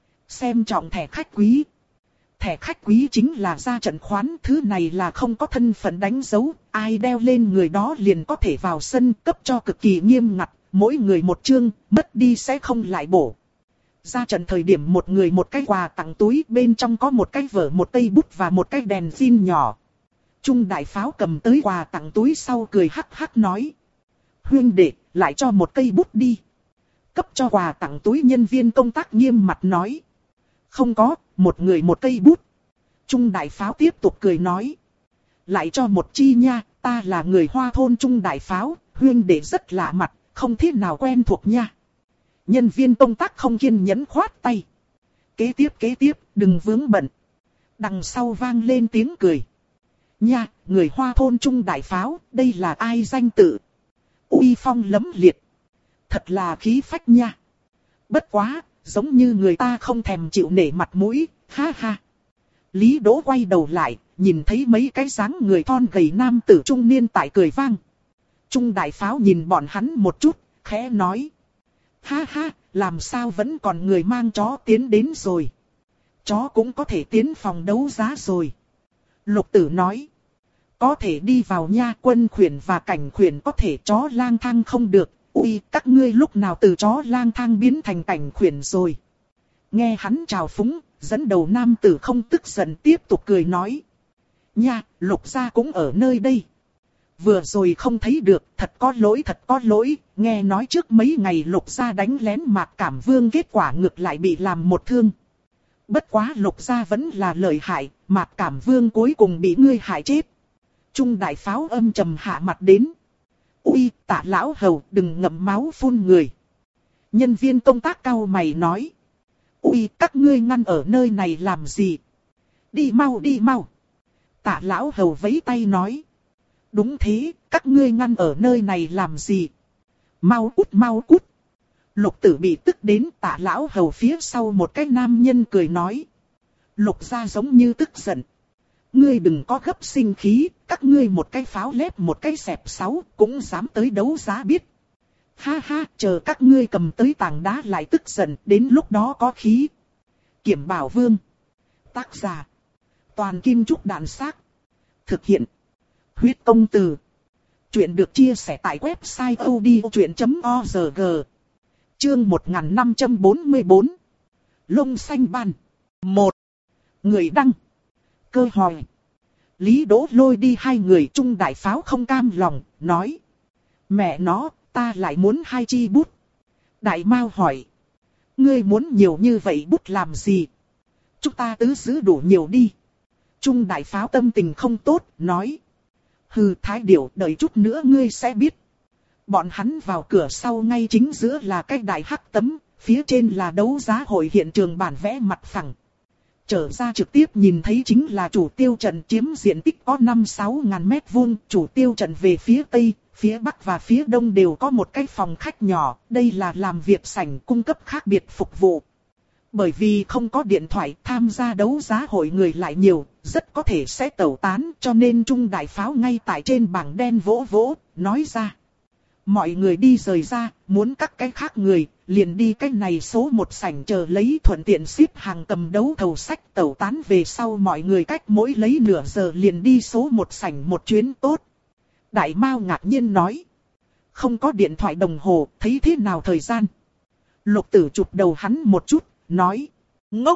Xem trọng thẻ khách quý. Thẻ khách quý chính là ra trận khoán, thứ này là không có thân phận đánh dấu, ai đeo lên người đó liền có thể vào sân, cấp cho cực kỳ nghiêm ngặt, mỗi người một chương, mất đi sẽ không lại bổ. Ra trận thời điểm một người một cái quà tặng túi, bên trong có một cái vở, một cây bút và một cái đèn pin nhỏ. Trung đại pháo cầm tới quà tặng túi sau cười hắc hắc nói. Huynh đệ, lại cho một cây bút đi. Cấp cho quà tặng túi nhân viên công tác nghiêm mặt nói. Không có, một người một cây bút. Trung đại pháo tiếp tục cười nói. Lại cho một chi nha, ta là người Hoa thôn Trung đại pháo, huynh đệ rất lạ mặt, không thế nào quen thuộc nha. Nhân viên công tác không kiên nhẫn khoát tay. Kế tiếp kế tiếp, đừng vướng bận. Đằng sau vang lên tiếng cười. Nha, người Hoa thôn Trung đại pháo, đây là ai danh tự? Uy phong lẫm liệt. Thật là khí phách nha. Bất quá, giống như người ta không thèm chịu nể mặt mũi, ha ha. Lý Đỗ quay đầu lại, nhìn thấy mấy cái dáng người thon gầy nam tử trung niên tại cười vang. Trung đại pháo nhìn bọn hắn một chút, khẽ nói. Ha ha, làm sao vẫn còn người mang chó tiến đến rồi. Chó cũng có thể tiến phòng đấu giá rồi. Lục Tử nói. Có thể đi vào nha, quân khuyển và cảnh khuyển có thể, chó lang thang không được. Ui, các ngươi lúc nào từ chó lang thang biến thành cảnh khuyển rồi. Nghe hắn chào phúng, dẫn đầu nam tử không tức giận tiếp tục cười nói. Nha, Lục gia cũng ở nơi đây. Vừa rồi không thấy được, thật có lỗi thật có lỗi, nghe nói trước mấy ngày Lục gia đánh lén Mạc Cảm Vương, kết quả ngược lại bị làm một thương. Bất quá Lục gia vẫn là lợi hại, Mạc Cảm Vương cuối cùng bị ngươi hại chết. Trung đại pháo âm trầm hạ mặt đến. Ui, Tạ lão hầu, đừng ngậm máu phun người. Nhân viên công tác cau mày nói. Ui, các ngươi ngăn ở nơi này làm gì? Đi mau đi mau. Tạ lão hầu vẫy tay nói. Đúng thế, các ngươi ngăn ở nơi này làm gì? Mau cút mau cút. Lục tử bị tức đến, Tạ lão hầu phía sau một cái nam nhân cười nói. Lục gia giống như tức giận. Ngươi đừng có gấp sinh khí, các ngươi một cái pháo lép một cái xẹp sáu cũng dám tới đấu giá biết. Ha ha, chờ các ngươi cầm tới tảng đá lại tức giận, đến lúc đó có khí. Kiểm Bảo Vương. Tác giả. Toàn Kim Trúc Đạn Xác. Thực hiện. Huyết Công Từ. Chuyện được chia sẻ tại website odchuyện chấm org. Chương một nghìn năm trăm bốn mươi bốn. Lông xanh ban. một. Người đăng. Cơ hỏi. Lý Đỗ lôi đi hai người, Trung đại pháo không cam lòng, nói. Mẹ nó, ta lại muốn hai chi bút. Đại Mao hỏi. Ngươi muốn nhiều như vậy bút làm gì? Chúng ta tứ giữ đủ nhiều đi. Trung đại pháo tâm tình không tốt, nói. Hừ, Thái Điểu, đợi chút nữa ngươi sẽ biết. Bọn hắn vào cửa sau ngay chính giữa là cái đại hắc tấm, phía trên là đấu giá hội hiện trường bản vẽ mặt phẳng. Trở ra trực tiếp nhìn thấy chính là chủ tiêu trận, chiếm diện tích có năm sáu ngàn mét vuông, chủ tiêu trận về phía tây, phía bắc và phía đông đều có một cái phòng khách nhỏ, đây là làm việc sảnh cung cấp khác biệt phục vụ. Bởi vì không có điện thoại, tham gia đấu giá hội người lại nhiều, rất có thể sẽ tẩu tán, cho nên Trung đại pháo ngay tại trên bảng đen vỗ vỗ, nói ra. Mọi người đi rời ra, muốn các cái khác người, liền đi cái này số một sảnh chờ lấy, thuận tiện ship hàng cầm đấu thầu sách, tẩu tán về sau mọi người cách mỗi lấy nửa giờ liền đi số một sảnh một chuyến tốt. Đại Mao ngạc nhiên nói. Không có điện thoại đồng hồ, thấy thế nào thời gian? Lục tử chụp đầu hắn một chút, nói. Ngốc!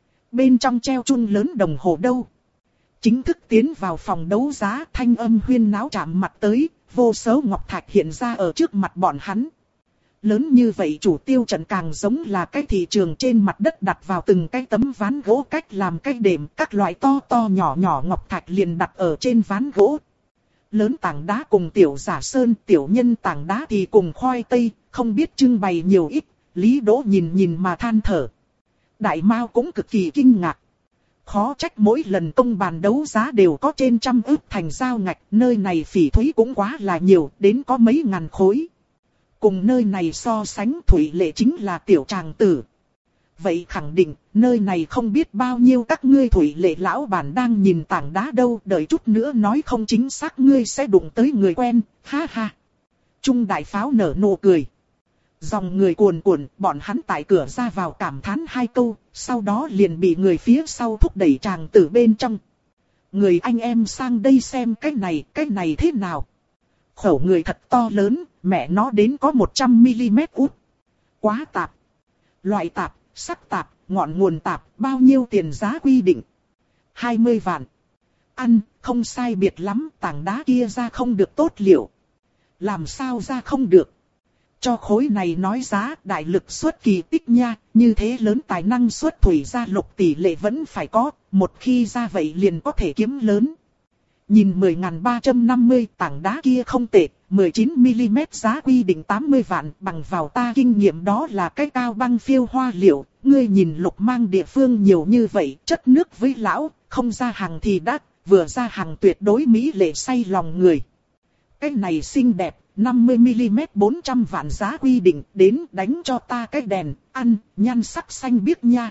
Bên trong treo chun lớn đồng hồ đâu? Chính thức tiến vào phòng đấu giá, thanh âm huyên náo chạm mặt tới, vô số ngọc thạch hiện ra ở trước mặt bọn hắn. Lớn như vậy chủ tiêu trận càng giống là cái thị trường trên mặt đất đặt vào từng cái tấm ván gỗ cách làm cái đệm, các loại to to nhỏ nhỏ ngọc thạch liền đặt ở trên ván gỗ. Lớn tảng đá cùng tiểu giả sơn, tiểu nhân tảng đá thì cùng khoai tây, không biết trưng bày nhiều ít, Lý Đỗ nhìn nhìn mà than thở. Đại Mao cũng cực kỳ kinh ngạc. Khó trách mỗi lần công bàn đấu giá đều có trên trăm ức thành giao ngạch, nơi này phỉ thúy cũng quá là nhiều, đến có mấy ngàn khối. Cùng nơi này so sánh, Thủy Lệ chính là tiểu tràng tử. Vậy khẳng định, nơi này không biết bao nhiêu các ngươi Thủy Lệ lão bản đang nhìn tảng đá đâu, đợi chút nữa nói không chính xác ngươi sẽ đụng tới người quen, ha ha. Trung đại pháo nở nụ cười. Dòng người cuồn cuộn, bọn hắn tại cửa ra vào cảm thán hai câu, sau đó liền bị người phía sau thúc đẩy tràng tử bên trong. Người anh em sang đây xem cái này, cái này thế nào? Khẩu người thật to lớn, mẹ nó đến có một trăm mi-li-mét út. Quá tạp. Loại tạp, sắc tạp, ngọn nguồn tạp, bao nhiêu tiền giá quy định? hai mươi vạn. Ăn, không sai biệt lắm, tảng đá kia ra không được tốt liệu. Làm sao ra không được? Cho khối này nói giá, đại lực xuất kỳ tích nha, như thế lớn tài năng xuất thủy ra Lục tỷ lệ vẫn phải có, một khi ra vậy liền có thể kiếm lớn. Nhìn mười nghìn ba trăm năm mươi, tảng đá kia không tệ, mười chín mi-li-mét giá quy định tám mươi vạn, bằng vào ta kinh nghiệm đó là cái cao băng phiêu hoa liệu, ngươi nhìn Lục mang địa phương nhiều như vậy, chất nước với lão, không ra hàng thì đắt, vừa ra hàng tuyệt đối mỹ lệ say lòng người. Cái này xinh đẹp. năm mươi mi-li-mét bốn trăm vạn giá quy định, đến đánh cho ta cái đèn, ăn, nhan sắc xanh biếc nha.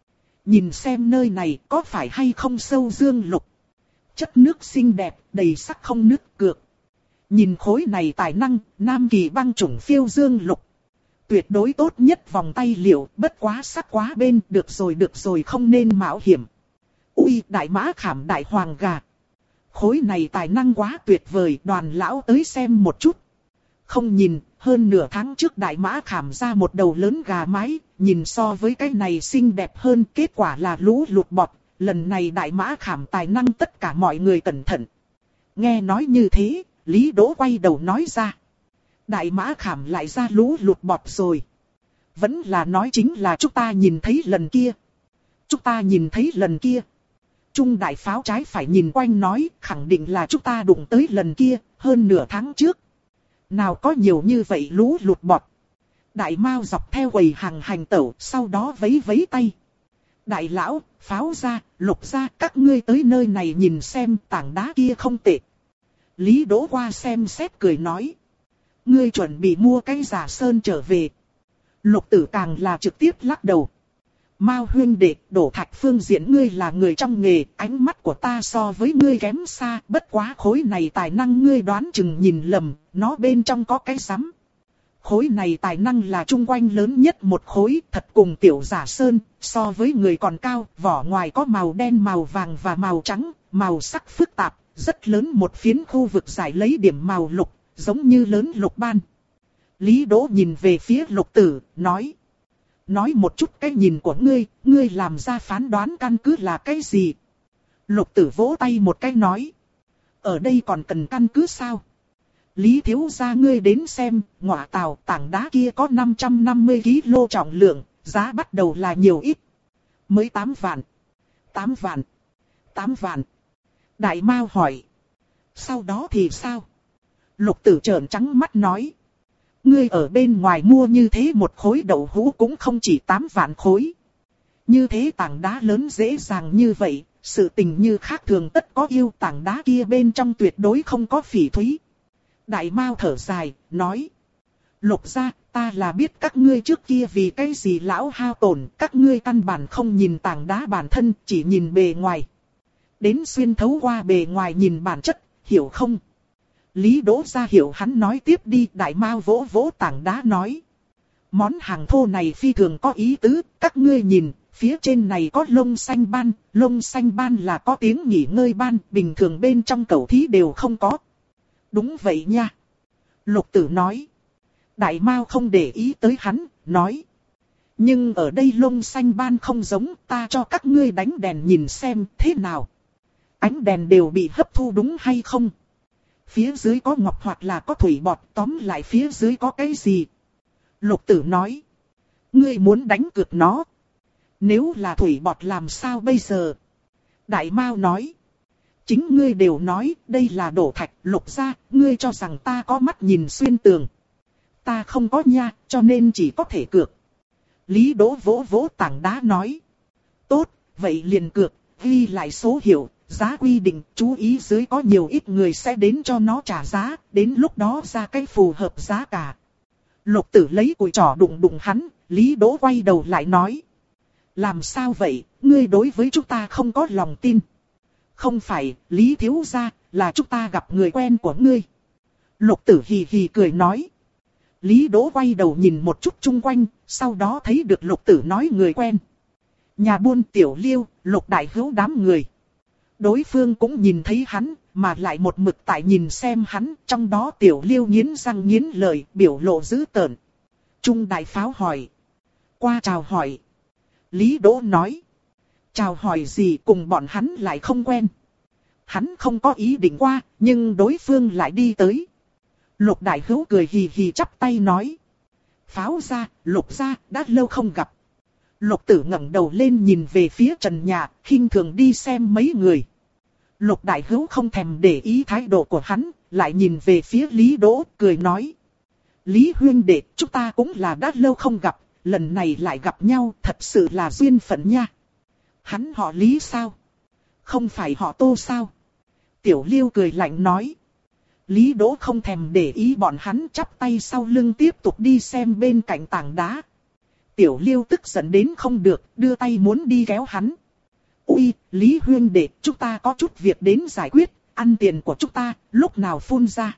Nhìn xem nơi này có phải hay không sâu dương lục. Chất nước xinh đẹp, đầy sắc không nước cược. Nhìn khối này tài năng, Nam Kỳ băng chủng phiêu dương lục. Tuyệt đối tốt nhất vòng tay liệu, bất quá sắc quá bên, được rồi được rồi không nên mạo hiểm. Ui, đại mã khảm đại hoàng gà. Khối này tài năng quá tuyệt vời, Đoàn lão tới xem một chút. Không nhìn, hơn nửa tháng trước đại mã khảm ra một đầu lớn gà mái, nhìn so với cái này xinh đẹp hơn, kết quả là lũ lụt bọt, lần này đại mã khảm tài năng tất cả mọi người cẩn thận. Nghe nói như thế, Lý Đỗ quay đầu nói ra. Đại mã khảm lại ra lũ lụt bọt rồi. Vẫn là nói chính là chúng ta nhìn thấy lần kia. Chúng ta nhìn thấy lần kia. Trung đại pháo trái phải nhìn quanh nói, khẳng định là chúng ta đụng tới lần kia, hơn nửa tháng trước. Nào có nhiều như vậy lũ lụt bọt. Đại Mao dọc theo quầy hàng hành tẩu, sau đó vẫy vẫy tay. Đại lão, Pháo gia, Lục gia, các ngươi tới nơi này nhìn xem, tảng đá kia không tệ. Lý Đỗ qua xem xét cười nói. Ngươi chuẩn bị mua cái giả sơn trở về. Lục Tử càng là trực tiếp lắc đầu. Mao huynh đệ, đổ thạch phương diện ngươi là người trong nghề, ánh mắt của ta so với ngươi kém xa, bất quá khối này tài năng ngươi đoán chừng nhìn lầm, nó bên trong có cái rắm. Khối này tài năng là chung quanh lớn nhất một khối, thật cùng tiểu giả sơn, so với người còn cao, vỏ ngoài có màu đen, màu vàng và màu trắng, màu sắc phức tạp, rất lớn một phiến khu vực giải lấy điểm màu lục, giống như lớn lục ban. Lý Đỗ nhìn về phía Lục Tử, nói. Nói một chút cái nhìn của ngươi, ngươi làm ra phán đoán căn cứ là cái gì? Lục Tử vỗ tay một cái nói. Ở đây còn cần căn cứ sao? Lý thiếu gia ngươi đến xem, ngọa tào tảng đá kia có năm trăm năm mươi ki lô gam trọng lượng, giá bắt đầu là nhiều ít. Mới tám vạn. tám vạn. tám vạn. Đại Mao hỏi. Sau đó thì sao? Lục Tử trợn trắng mắt nói. Ngươi ở bên ngoài mua như thế một khối đậu hũ cũng không chỉ tám vạn khối. Như thế tảng đá lớn dễ dàng như vậy, sự tình như khác thường tất có yêu, tảng đá kia bên trong tuyệt đối không có phỉ thúy. Đại Mao thở dài, nói. Lục gia, ta là biết các ngươi trước kia vì cái gì lão hao tổn, các ngươi căn bản không nhìn tảng đá bản thân, chỉ nhìn bề ngoài. Đến xuyên thấu qua bề ngoài nhìn bản chất, hiểu không? Lý Đỗ ra hiểu hắn nói tiếp đi. Đại Mao vỗ vỗ tảng đá nói. Món hàng thô này phi thường có ý tứ, các ngươi nhìn, phía trên này có lông xanh ban, lông xanh ban là có tiếng nghỉ ngơi ban, bình thường bên trong cẩu thí đều không có. Đúng vậy nha. Lục Tử nói. Đại Mao không để ý tới hắn, nói. Nhưng ở đây lông xanh ban không giống, ta cho các ngươi đánh đèn nhìn xem thế nào. Ánh đèn đều bị hấp thu đúng hay không? Phía dưới có ngọc hoặc là có thủy bọt, tóm lại phía dưới có cái gì? Lục Tử nói. Ngươi muốn đánh cược nó. Nếu là thủy bọt làm sao bây giờ? Đại Mao nói. Chính ngươi đều nói, đây là đổ thạch. Lục gia, ngươi cho rằng ta có mắt nhìn xuyên tường. Ta không có nha, cho nên chỉ có thể cược. Lý Đỗ vỗ vỗ tảng đá nói. Tốt, vậy liền cược, ghi lại số hiệu. Giá quy định, chú ý dưới có nhiều ít người sẽ đến cho nó trả giá, đến lúc đó ra cái phù hợp giá cả. Lục Tử lấy cùi trỏ đụng đụng hắn, Lý Đỗ quay đầu lại nói. Làm sao vậy, ngươi đối với chúng ta không có lòng tin. Không phải, Lý thiếu gia, là chúng ta gặp người quen của ngươi. Lục Tử hì hì cười nói. Lý Đỗ quay đầu nhìn một chút chung quanh, sau đó thấy được Lục Tử nói người quen. Nhà buôn Tiểu Liêu, Lục Đại Hữu đám người. Đối phương cũng nhìn thấy hắn, mà lại một mực tại nhìn xem hắn, trong đó Tiểu Liêu nghiến răng nghiến lợi, biểu lộ dữ tợn. Trung Đại Pháo hỏi. Qua chào hỏi. Lý Đỗ nói. Chào hỏi gì cùng bọn hắn lại không quen. Hắn không có ý định qua, nhưng đối phương lại đi tới. Lục Đại Hữu cười hì hì chắp tay nói. Pháo gia, Lục gia, đã lâu không gặp. Lục Tử ngẩng đầu lên nhìn về phía trần nhà, khinh thường đi xem mấy người. Lục Đại Hữu không thèm để ý thái độ của hắn, lại nhìn về phía Lý Đỗ, cười nói. Lý huynh đệ, chúng ta cũng là đã lâu không gặp, lần này lại gặp nhau, thật sự là duyên phận nha. Hắn họ Lý sao? Không phải họ Tô sao? Tiểu Liêu cười lạnh nói. Lý Đỗ không thèm để ý bọn hắn, chắp tay sau lưng tiếp tục đi xem bên cạnh tảng đá. Tiểu Liêu tức giận đến không được, đưa tay muốn đi kéo hắn. Ui, Lý huynh đệ, chúng ta có chút việc đến giải quyết, ăn tiền của chúng ta, lúc nào phun ra.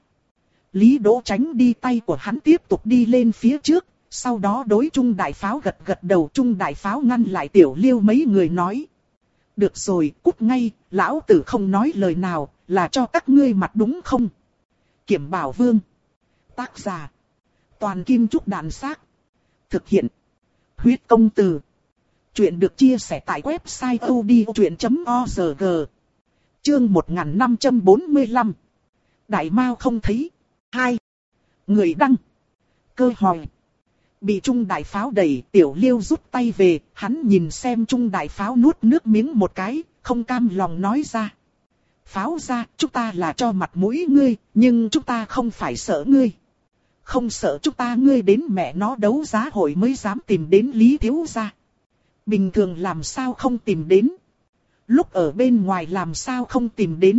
Lý Đỗ tránh đi tay của hắn tiếp tục đi lên phía trước, sau đó đối Trung Đại Pháo gật gật đầu. Trung Đại Pháo ngăn lại Tiểu Liêu mấy người nói. Được rồi, cút ngay, lão tử không nói lời nào, là cho các ngươi mặt đúng không? Kiểm Bảo Vương. Tác giả. Toàn Kim Trúc Đàn Xác. Thực hiện. Huyết Công Từ. Chuyện được chia sẻ tại website odchuyện chấm org. Chương một nghìn năm trăm bốn mươi lăm. Đại Mao không thấy. Hai. Người đăng. Cơ hỏi. Bị Trung Đại Pháo đẩy, Tiểu Liêu rút tay về, hắn nhìn xem Trung Đại Pháo nuốt nước miếng một cái, không cam lòng nói ra. Pháo gia, chúng ta là cho mặt mũi ngươi, nhưng chúng ta không phải sợ ngươi. Không sợ chúng ta ngươi đến mẹ nó đấu giá hội mới dám tìm đến Lý thiếu gia. Bình thường làm sao không tìm đến. Lúc ở bên ngoài làm sao không tìm đến.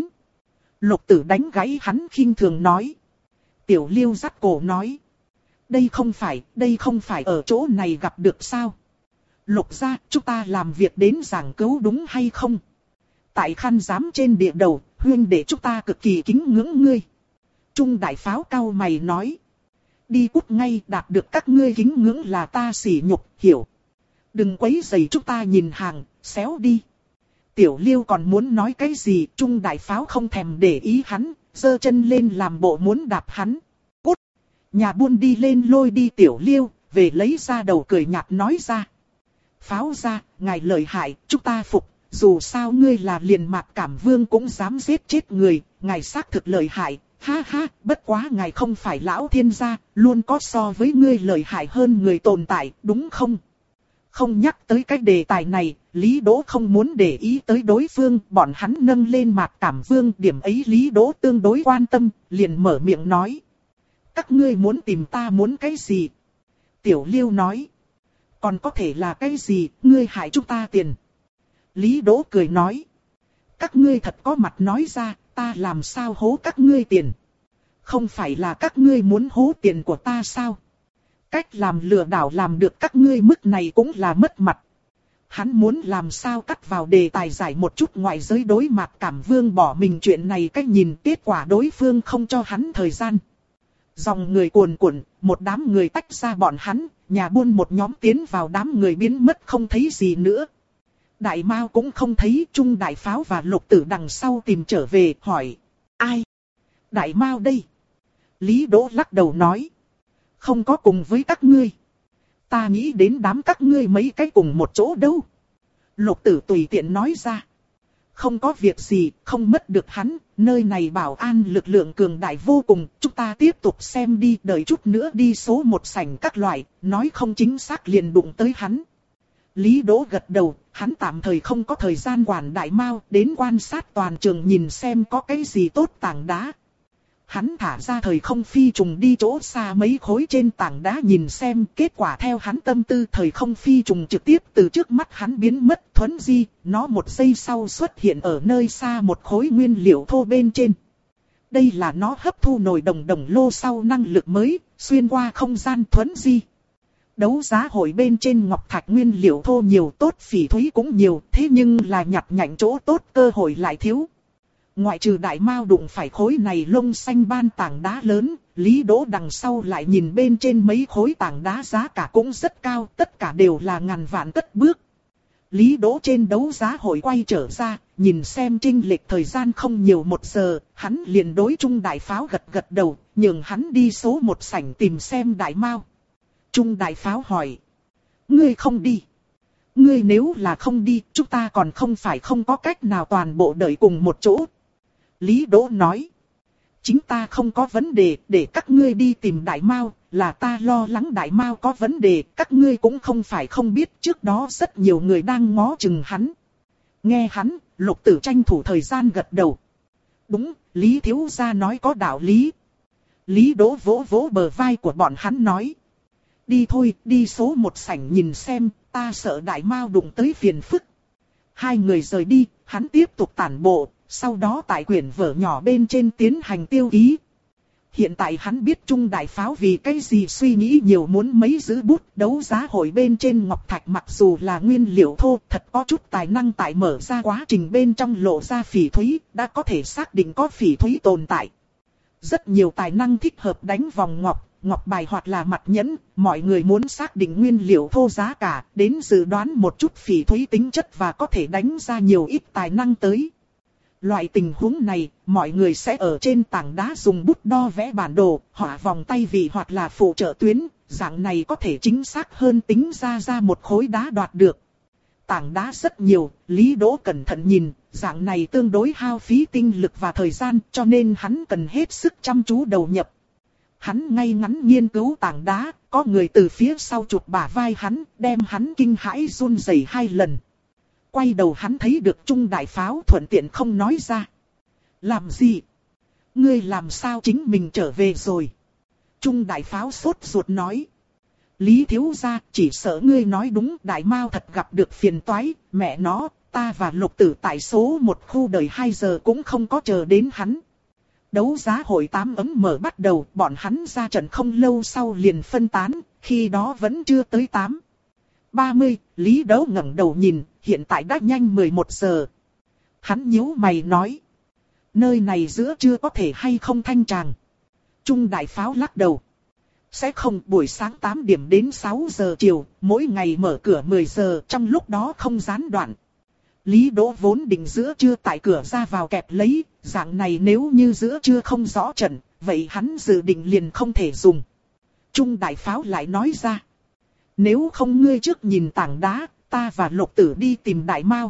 Lục Tử đánh gãy hắn khinh thường nói. Tiểu Liêu giắt cổ nói. Đây không phải, đây không phải ở chỗ này gặp được sao. Lục gia, chúng ta làm việc đến giảng cứu đúng hay không? Tại khăn giám trên địa đầu, huyên để chúng ta cực kỳ kính ngưỡng ngươi. Trung đại pháo cao mày nói. Đi cút ngay, đạt được các ngươi kính ngưỡng là ta sỉ nhục, hiểu. Đừng quấy rầy chúng ta nhìn hàng, xéo đi. Tiểu Liêu còn muốn nói cái gì, Trung đại pháo không thèm để ý hắn, giơ chân lên làm bộ muốn đạp hắn. Cút! Nhà buôn đi lên lôi đi Tiểu Liêu, về lấy ra đầu cười nhạt nói ra. Pháo ra, ngài lợi hại, chúng ta phục, dù sao ngươi là liền mạc cảm vương cũng dám giết chết người, ngài xác thực lợi hại, ha ha, bất quá ngài không phải lão thiên gia, luôn có so với ngươi lợi hại hơn người tồn tại, đúng không? Không nhắc tới cái đề tài này, Lý Đỗ không muốn để ý tới đối phương, bọn hắn nâng lên mạc cảm vương, điểm ấy Lý Đỗ tương đối quan tâm, liền mở miệng nói. Các ngươi muốn tìm ta muốn cái gì? Tiểu Liêu nói. Còn có thể là cái gì, ngươi hại chúng ta tiền. Lý Đỗ cười nói. Các ngươi thật có mặt nói ra, ta làm sao hố các ngươi tiền. Không phải là các ngươi muốn hố tiền của ta sao? Cách làm lừa đảo làm được các ngươi mức này cũng là mất mặt. Hắn muốn làm sao cắt vào đề tài giải một chút ngoại giới đối mặt cảm vương bỏ mình chuyện này cách nhìn kết quả đối phương không cho hắn thời gian. Dòng người cuồn cuộn, một đám người tách ra bọn hắn, nhà buôn một nhóm tiến vào đám người biến mất không thấy gì nữa. Đại Mao cũng không thấy, Trung đại pháo và Lục Tử đằng sau tìm trở về, hỏi. Ai? Đại Mao đây. Lý Đỗ lắc đầu nói. Không có cùng với các ngươi. Ta nghĩ đến đám các ngươi mấy cái cùng một chỗ đâu. Lục Tử tùy tiện nói ra. Không có việc gì, không mất được hắn, nơi này bảo an lực lượng cường đại vô cùng, chúng ta tiếp tục xem đi, đợi chút nữa đi số một sảnh các loại, nói không chính xác liền đụng tới hắn. Lý Đỗ gật đầu, hắn tạm thời không có thời gian quản Đại Mao, đến quan sát toàn trường nhìn xem có cái gì tốt tảng đá. Hắn thả ra thời không phi trùng đi chỗ xa mấy khối trên tảng đá nhìn xem, kết quả theo hắn tâm tư thời không phi trùng trực tiếp từ trước mắt hắn biến mất thuấn di, nó một giây sau xuất hiện ở nơi xa một khối nguyên liệu thô bên trên. Đây là nó hấp thu nồi đồng đồng lô sau năng lực mới, xuyên qua không gian thuấn di. Đấu giá hội bên trên ngọc thạch nguyên liệu thô nhiều tốt phỉ thúy cũng nhiều, thế nhưng là nhặt nhạnh chỗ tốt cơ hội lại thiếu. Ngoại trừ Đại Mao đụng phải khối này lông xanh ban tảng đá lớn, Lý Đỗ đằng sau lại nhìn bên trên mấy khối tảng đá giá cả cũng rất cao, tất cả đều là ngàn vạn cất bước. Lý Đỗ trên đấu giá hội quay trở ra, nhìn xem chênh lệch thời gian không nhiều một giờ, hắn liền đối Trung đại pháo gật gật đầu, nhường hắn đi số một sảnh tìm xem Đại Mao. Trung đại pháo hỏi. Ngươi không đi. Ngươi nếu là không đi, chúng ta còn không phải không có cách nào toàn bộ đợi cùng một chỗ. Lý Đỗ nói. Chính ta không có vấn đề, để các ngươi đi tìm Đại Mao, là ta lo lắng Đại Mao có vấn đề, các ngươi cũng không phải không biết, trước đó rất nhiều người đang ngó chừng hắn. Nghe hắn, Lục Tử tranh thủ thời gian gật đầu. Đúng, Lý thiếu gia nói có đạo lý. Lý Đỗ vỗ vỗ bờ vai của bọn hắn nói. Đi thôi, đi số một sảnh nhìn xem, ta sợ Đại Mao đụng tới phiền phức. Hai người rời đi, hắn tiếp tục tản bộ, sau đó tại quyển vở nhỏ bên trên tiến hành tiêu ký. Hiện tại hắn biết Trung đại pháo vì cái gì suy nghĩ nhiều muốn mấy giữ bút đấu giá hội bên trên ngọc thạch mặc dù là nguyên liệu thô, thật có chút tài năng tại mở ra quá trình bên trong lộ ra phỉ thúy, đã có thể xác định có phỉ thúy tồn tại. Rất nhiều tài năng thích hợp đánh vòng ngọc, ngọc bài hoặc là mặt nhẫn, mọi người muốn xác định nguyên liệu thô giá cả, đến dự đoán một chút phỉ thúy tính chất và có thể đánh ra nhiều ít tài năng tới. Loại tình huống này, mọi người sẽ ở trên tảng đá dùng bút đo vẽ bản đồ, họa vòng tay vị hoặc là phụ trợ tuyến, dạng này có thể chính xác hơn tính ra ra một khối đá đoạt được. Tảng đá rất nhiều, Lý Đỗ cẩn thận nhìn, dạng này tương đối hao phí tinh lực và thời gian, cho nên hắn cần hết sức chăm chú đầu nhập. Hắn ngay ngắn nghiên cứu tảng đá, có người từ phía sau chụp bả vai hắn, đem hắn kinh hãi run rẩy hai lần. Quay đầu hắn thấy được Trung đại pháo thuận tiện không nói ra. Làm gì? Ngươi làm sao chính mình trở về rồi? Trung đại pháo sốt ruột nói. Lý thiếu gia, chỉ sợ ngươi nói đúng, đại mao thật gặp được phiền toái, mẹ nó, ta và lục tử tại số một khu đợi hai giờ cũng không có chờ đến hắn. Đấu giá hội tám ấm mở bắt đầu, bọn hắn ra trận không lâu sau liền phân tán, khi đó vẫn chưa tới tám ba mươi, Lý Đấu ngẩng đầu nhìn, hiện tại đã nhanh mười một giờ. Hắn nhíu mày nói. Nơi này giữa trưa có thể hay không thanh tràng. Trung đại pháo lắc đầu. Sẽ không, buổi sáng tám điểm đến sáu giờ chiều, mỗi ngày mở cửa mười giờ, trong lúc đó không gián đoạn. Lý Đỗ vốn định giữa trưa tại cửa ra vào kẹp lấy, dạng này nếu như giữa trưa không rõ trận, vậy hắn dự định liền không thể dùng. Trung đại pháo lại nói ra. Nếu không ngươi trước nhìn tảng đá, ta và lục tử đi tìm đại mao.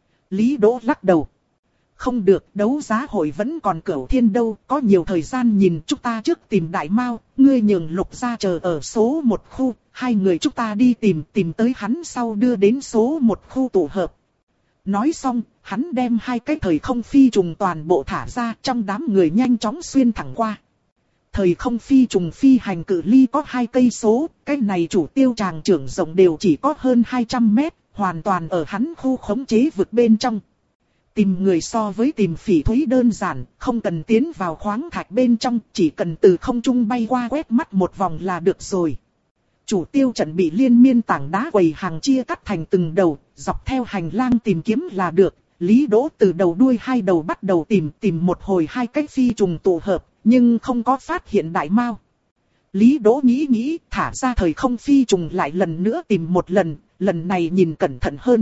Lý Đỗ lắc đầu. Không được, đấu giá hội vẫn còn Cửu Thiên đâu, có nhiều thời gian nhìn, chúng ta trước tìm đại mao, ngươi nhường lục ra chờ ở số một khu, hai người chúng ta đi tìm, tìm tới hắn sau đưa đến số một khu tụ hợp. Nói xong, hắn đem hai cái thời không phi trùng toàn bộ thả ra, trong đám người nhanh chóng xuyên thẳng qua. Thời không phi trùng phi hành cự ly có hai cây số, cái này chủ tiêu tràng trưởng rộng đều chỉ có hơn hai trăm mét, hoàn toàn ở hắn khu khống chế vực bên trong. Tìm người so với tìm phỉ thúy đơn giản, không cần tiến vào khoáng thạch bên trong, chỉ cần từ không trung bay qua quét mắt một vòng là được rồi. Chủ tiêu trận bị liên miên tảng đá quầy hàng chia cắt thành từng đầu, dọc theo hành lang tìm kiếm là được. Lý Đỗ từ đầu đuôi hai đầu bắt đầu tìm, tìm một hồi hai cái phi trùng tụ hợp, nhưng không có phát hiện đại mao. Lý Đỗ nghĩ nghĩ, thả ra thời không phi trùng lại lần nữa tìm một lần, lần này nhìn cẩn thận hơn.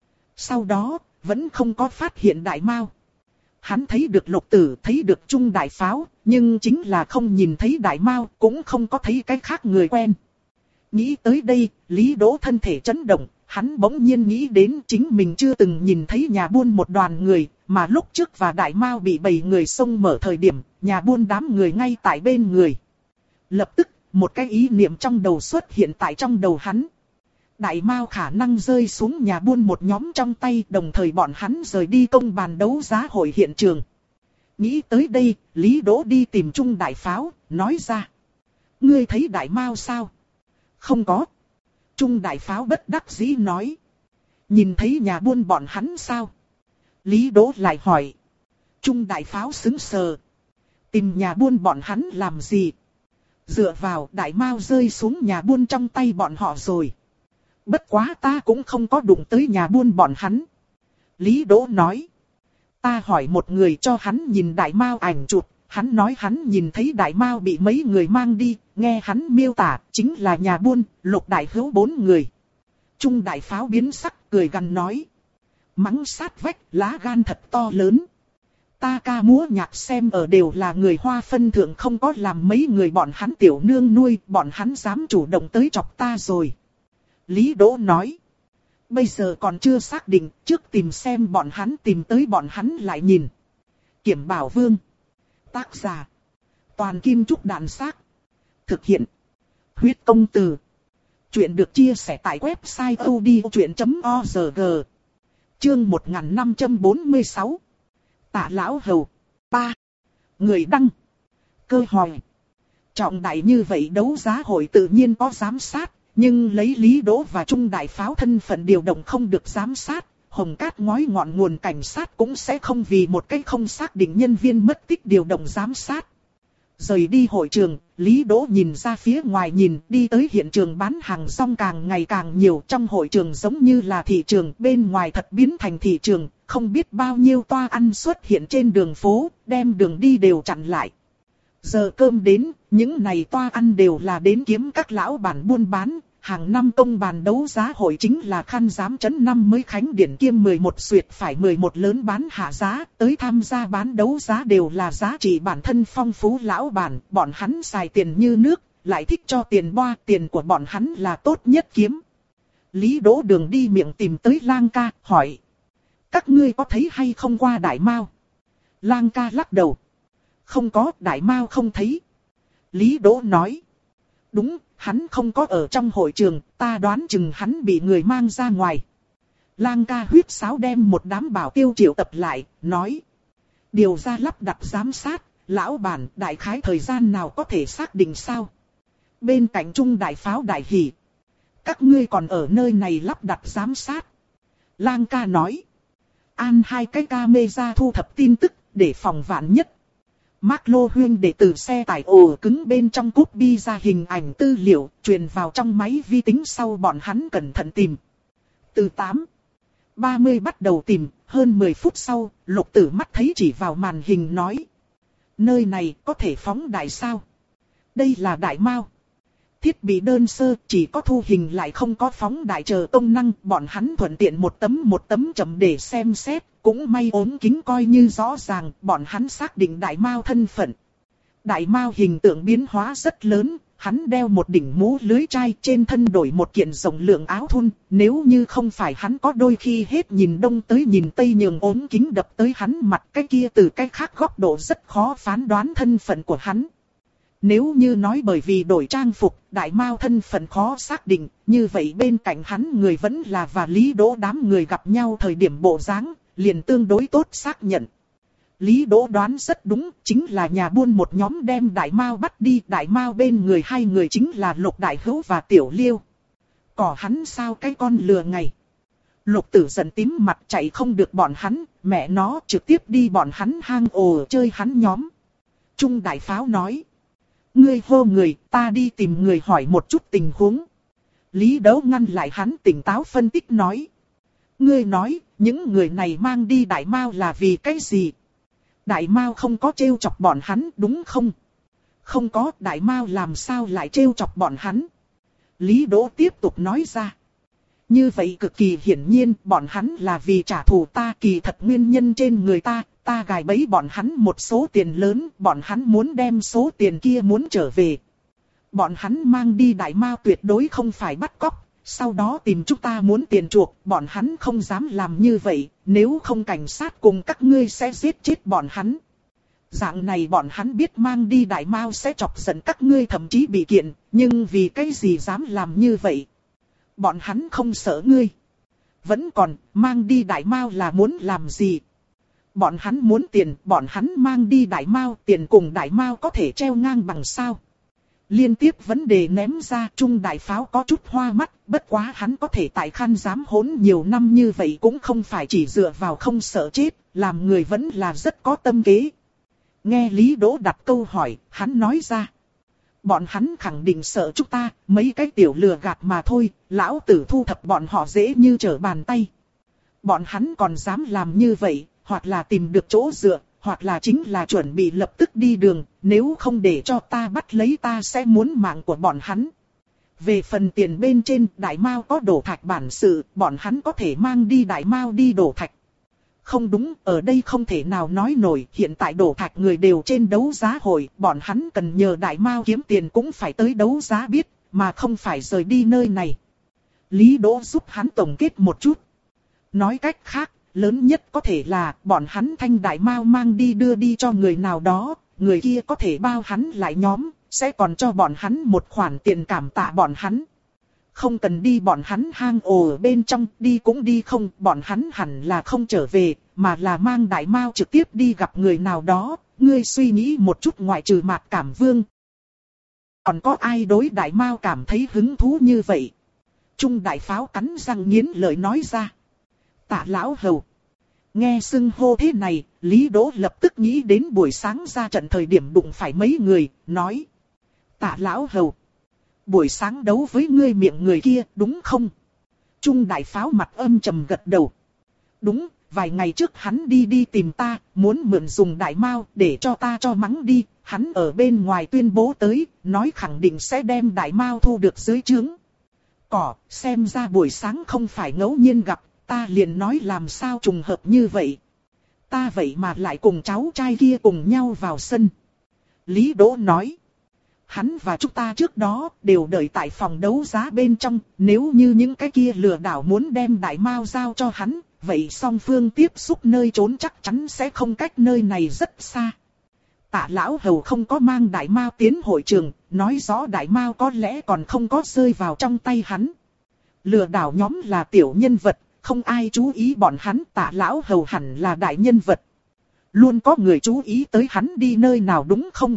Sau đó, vẫn không có phát hiện đại mao. Hắn thấy được lục tử, thấy được trung đại pháo, nhưng chính là không nhìn thấy đại mao, cũng không có thấy cái khác người quen. Nghĩ tới đây, Lý Đỗ thân thể chấn động, hắn bỗng nhiên nghĩ đến chính mình chưa từng nhìn thấy nhà buôn một đoàn người, mà lúc trước và đại mao bị bầy người xông mở thời điểm, nhà buôn đám người ngay tại bên người. Lập tức, một cái ý niệm trong đầu xuất hiện tại trong đầu hắn. Đại mao khả năng rơi xuống nhà buôn một nhóm trong tay, đồng thời bọn hắn rời đi công bàn đấu giá hội hiện trường. Nghĩ tới đây, Lý Đỗ đi tìm Trung đại pháo, nói ra. Ngươi thấy đại mao sao? Không có. Trung đại pháo bất đắc dĩ nói. Nhìn thấy nhà buôn bọn hắn sao? Lý Đỗ lại hỏi. Trung đại pháo sững sờ. Tìm nhà buôn bọn hắn làm gì? Dựa vào đại mao rơi xuống nhà buôn trong tay bọn họ rồi. Bất quá ta cũng không có đụng tới nhà buôn bọn hắn. Lý Đỗ nói. Ta hỏi một người cho hắn nhìn đại mao ảnh chụp. Hắn nói hắn nhìn thấy đại mao bị mấy người mang đi. Nghe hắn miêu tả chính là nhà buôn, lục đại hữu bốn người. Trung đại pháo biến sắc cười gằn nói. Mắng sát vách lá gan thật to lớn. Ta ca múa nhạc xem ở đều là người Hoa phân thượng không có làm mấy người bọn hắn tiểu nương nuôi. Bọn hắn dám chủ động tới chọc ta rồi. Lý Đỗ nói. Bây giờ còn chưa xác định, trước tìm xem bọn hắn tìm tới bọn hắn lại nhìn. Kiểm Bảo Vương. Tác giả. Toàn Kim Trúc Đàn Xác. Thực hiện. Huyết Công Từ. Chuyện được chia sẻ tại website odchuyện chấm org. Chương một nghìn năm trăm bốn mươi sáu. Tạ Lão Hầu. ba. Người đăng. Cơ hỏi. Trọng đại như vậy đấu giá hội tự nhiên có giám sát. Nhưng lấy Lý Đỗ và Trung đại pháo thân phận điều động không được giám sát, Hồng Cát ngói ngọn nguồn cảnh sát cũng sẽ không vì một cách không xác định nhân viên mất tích điều động giám sát. Rời đi hội trường, Lý Đỗ nhìn ra phía ngoài nhìn, đi tới hiện trường bán hàng rong càng ngày càng nhiều, trong hội trường giống như là thị trường, bên ngoài thật biến thành thị trường, không biết bao nhiêu toa ăn xuất hiện trên đường phố, đem đường đi đều chặn lại. Giờ cơm đến, những này toa ăn đều là đến kiếm các lão bản buôn bán, hàng năm công bàn đấu giá hội chính là khăn giám chấn năm mới khánh điển kiêm mười một xuyệt phải mười một lớn bán hạ giá, tới tham gia bán đấu giá đều là giá trị bản thân phong phú lão bản, bọn hắn xài tiền như nước, lại thích cho tiền boa, tiền của bọn hắn là tốt nhất kiếm. Lý Đỗ đường đi miệng tìm tới Lang ca, hỏi. Các ngươi có thấy hay không qua Đại Mao? Lang ca lắc đầu. Không có, Đại Mao không thấy. Lý Đỗ nói. Đúng, hắn không có ở trong hội trường, ta đoán chừng hắn bị người mang ra ngoài. Lang ca huyết sáo đem một đám bảo tiêu triệu tập lại, nói. Điều ra lắp đặt giám sát, lão bản, đại khái thời gian nào có thể xác định sao? Bên cạnh Trung đại pháo đại hỉ. Các ngươi còn ở nơi này lắp đặt giám sát. Lang ca nói. An hai cái camera thu thập tin tức, để phòng vạn nhất. Mark Lô Huyên để từ xe tải ổ cứng bên trong cúp bi ra hình ảnh tư liệu, truyền vào trong máy vi tính sau bọn hắn cẩn thận tìm. Từ tám ba mươi bắt đầu tìm, hơn mười phút sau, Lục Tử mắt thấy chỉ vào màn hình nói. Nơi này có thể phóng đại sao? Đây là đại mao. Thiết bị đơn sơ, chỉ có thu hình lại không có phóng đại chờ công năng, bọn hắn thuận tiện một tấm một tấm chậm để xem xét, cũng may ốm kính coi như rõ ràng, bọn hắn xác định đại mao thân phận. Đại mao hình tượng biến hóa rất lớn, hắn đeo một đỉnh mũ lưới trai, trên thân đổi một kiện rộng lượng áo thun, nếu như không phải hắn có đôi khi hết nhìn đông tới nhìn tây nhường ốm kính đập tới hắn mặt cái kia từ cái khác góc độ rất khó phán đoán thân phận của hắn. Nếu như nói bởi vì đổi trang phục, đại mao thân phận khó xác định, như vậy bên cạnh hắn người vẫn là và Lý Đỗ đám người gặp nhau thời điểm bộ dáng, liền tương đối tốt xác nhận. Lý Đỗ đoán rất đúng, chính là nhà buôn một nhóm đem đại mao bắt đi, đại mao bên người hai người chính là Lục Đại Hữu và Tiểu Liêu. Cỏ hắn sao cái con lừa ngày. Lục Tử giận tím mặt chạy không được bọn hắn, mẹ nó trực tiếp đi bọn hắn hang ổ chơi hắn nhóm. Trung đại pháo nói. Ngươi hô người, ta đi tìm người hỏi một chút tình huống. Lý Đấu ngăn lại hắn tỉnh táo phân tích nói. Ngươi nói, những người này mang đi đại mao là vì cái gì? Đại mao không có trêu chọc bọn hắn đúng không? Không có, đại mao làm sao lại trêu chọc bọn hắn? Lý Đỗ tiếp tục nói ra. Như vậy cực kỳ hiển nhiên, bọn hắn là vì trả thù ta, kỳ thật nguyên nhân trên người ta. Ta gài bẫy bọn hắn một số tiền lớn, bọn hắn muốn đem số tiền kia muốn trở về. Bọn hắn mang đi đại mao tuyệt đối không phải bắt cóc, sau đó tìm chúng ta muốn tiền chuộc, bọn hắn không dám làm như vậy, nếu không cảnh sát cùng các ngươi sẽ giết chết bọn hắn. Dạng này bọn hắn biết mang đi đại mao sẽ chọc giận các ngươi thậm chí bị kiện, nhưng vì cái gì dám làm như vậy? Bọn hắn không sợ ngươi. Vẫn còn, mang đi đại mao là muốn làm gì? Bọn hắn muốn tiền, bọn hắn mang đi đại mao, tiền cùng đại mao có thể treo ngang bằng sao? Liên tiếp vấn đề ném ra, Trung đại pháo có chút hoa mắt, bất quá hắn có thể tại Khan dám hỗn nhiều năm như vậy cũng không phải chỉ dựa vào không sợ chết, làm người vẫn là rất có tâm kế. Nghe Lý Đỗ đặt câu hỏi, hắn nói ra. Bọn hắn khẳng định sợ chúng ta, mấy cái tiểu lừa gạt mà thôi, lão tử thu thập bọn họ dễ như trở bàn tay. Bọn hắn còn dám làm như vậy, hoặc là tìm được chỗ dựa, hoặc là chính là chuẩn bị lập tức đi đường, nếu không để cho ta bắt lấy ta sẽ muốn mạng của bọn hắn. Về phần tiền bên trên, đại mao có đổ thạch bản sự, bọn hắn có thể mang đi đại mao đi đổ thạch. Không đúng, ở đây không thể nào nói nổi, hiện tại đổ thạch người đều trên đấu giá hội, bọn hắn cần nhờ đại mao kiếm tiền cũng phải tới đấu giá biết, mà không phải rời đi nơi này. Lý Đỗ giúp hắn tổng kết một chút. Nói cách khác, lớn nhất có thể là bọn hắn thanh đại mao mang đi đưa đi cho người nào đó, người kia có thể bao hắn lại nhóm, sẽ còn cho bọn hắn một khoản tiền cảm tạ bọn hắn. Không cần đi bọn hắn hang ổ ở bên trong, đi cũng đi không, bọn hắn hẳn là không trở về, mà là mang đại mao trực tiếp đi gặp người nào đó, ngươi suy nghĩ một chút ngoại trừ Mạc Cảm Vương. Còn có ai đối đại mao cảm thấy hứng thú như vậy? Trung đại pháo cắn răng nghiến lợi nói ra. Tạ lão hầu. Nghe xưng hô thế này, Lý Đỗ lập tức nghĩ đến buổi sáng ra trận thời điểm đụng phải mấy người, nói. Tạ lão hầu. Buổi sáng đấu với ngươi miệng người kia, đúng không? Trung đại pháo mặt âm trầm gật đầu. Đúng, vài ngày trước hắn đi đi tìm ta, muốn mượn dùng đại mao để cho ta cho mắng đi. Hắn ở bên ngoài tuyên bố tới, nói khẳng định sẽ đem đại mao thu được dưới trướng. Cỏ, xem ra buổi sáng không phải ngẫu nhiên gặp, ta liền nói làm sao trùng hợp như vậy. Ta vậy mà lại cùng cháu trai kia cùng nhau vào sân. Lý Đỗ nói. Hắn và chúng ta trước đó đều đợi tại phòng đấu giá bên trong, nếu như những cái kia lừa đảo muốn đem đại mao giao cho hắn, vậy song phương tiếp xúc nơi trốn chắc chắn sẽ không cách nơi này rất xa. Tạ lão hầu không có mang đại mao tiến hội trường, nói rõ đại mao có lẽ còn không có rơi vào trong tay hắn. Lừa đảo nhóm là tiểu nhân vật, không ai chú ý bọn hắn, Tạ lão hầu hẳn là đại nhân vật. Luôn có người chú ý tới hắn đi nơi nào đúng không?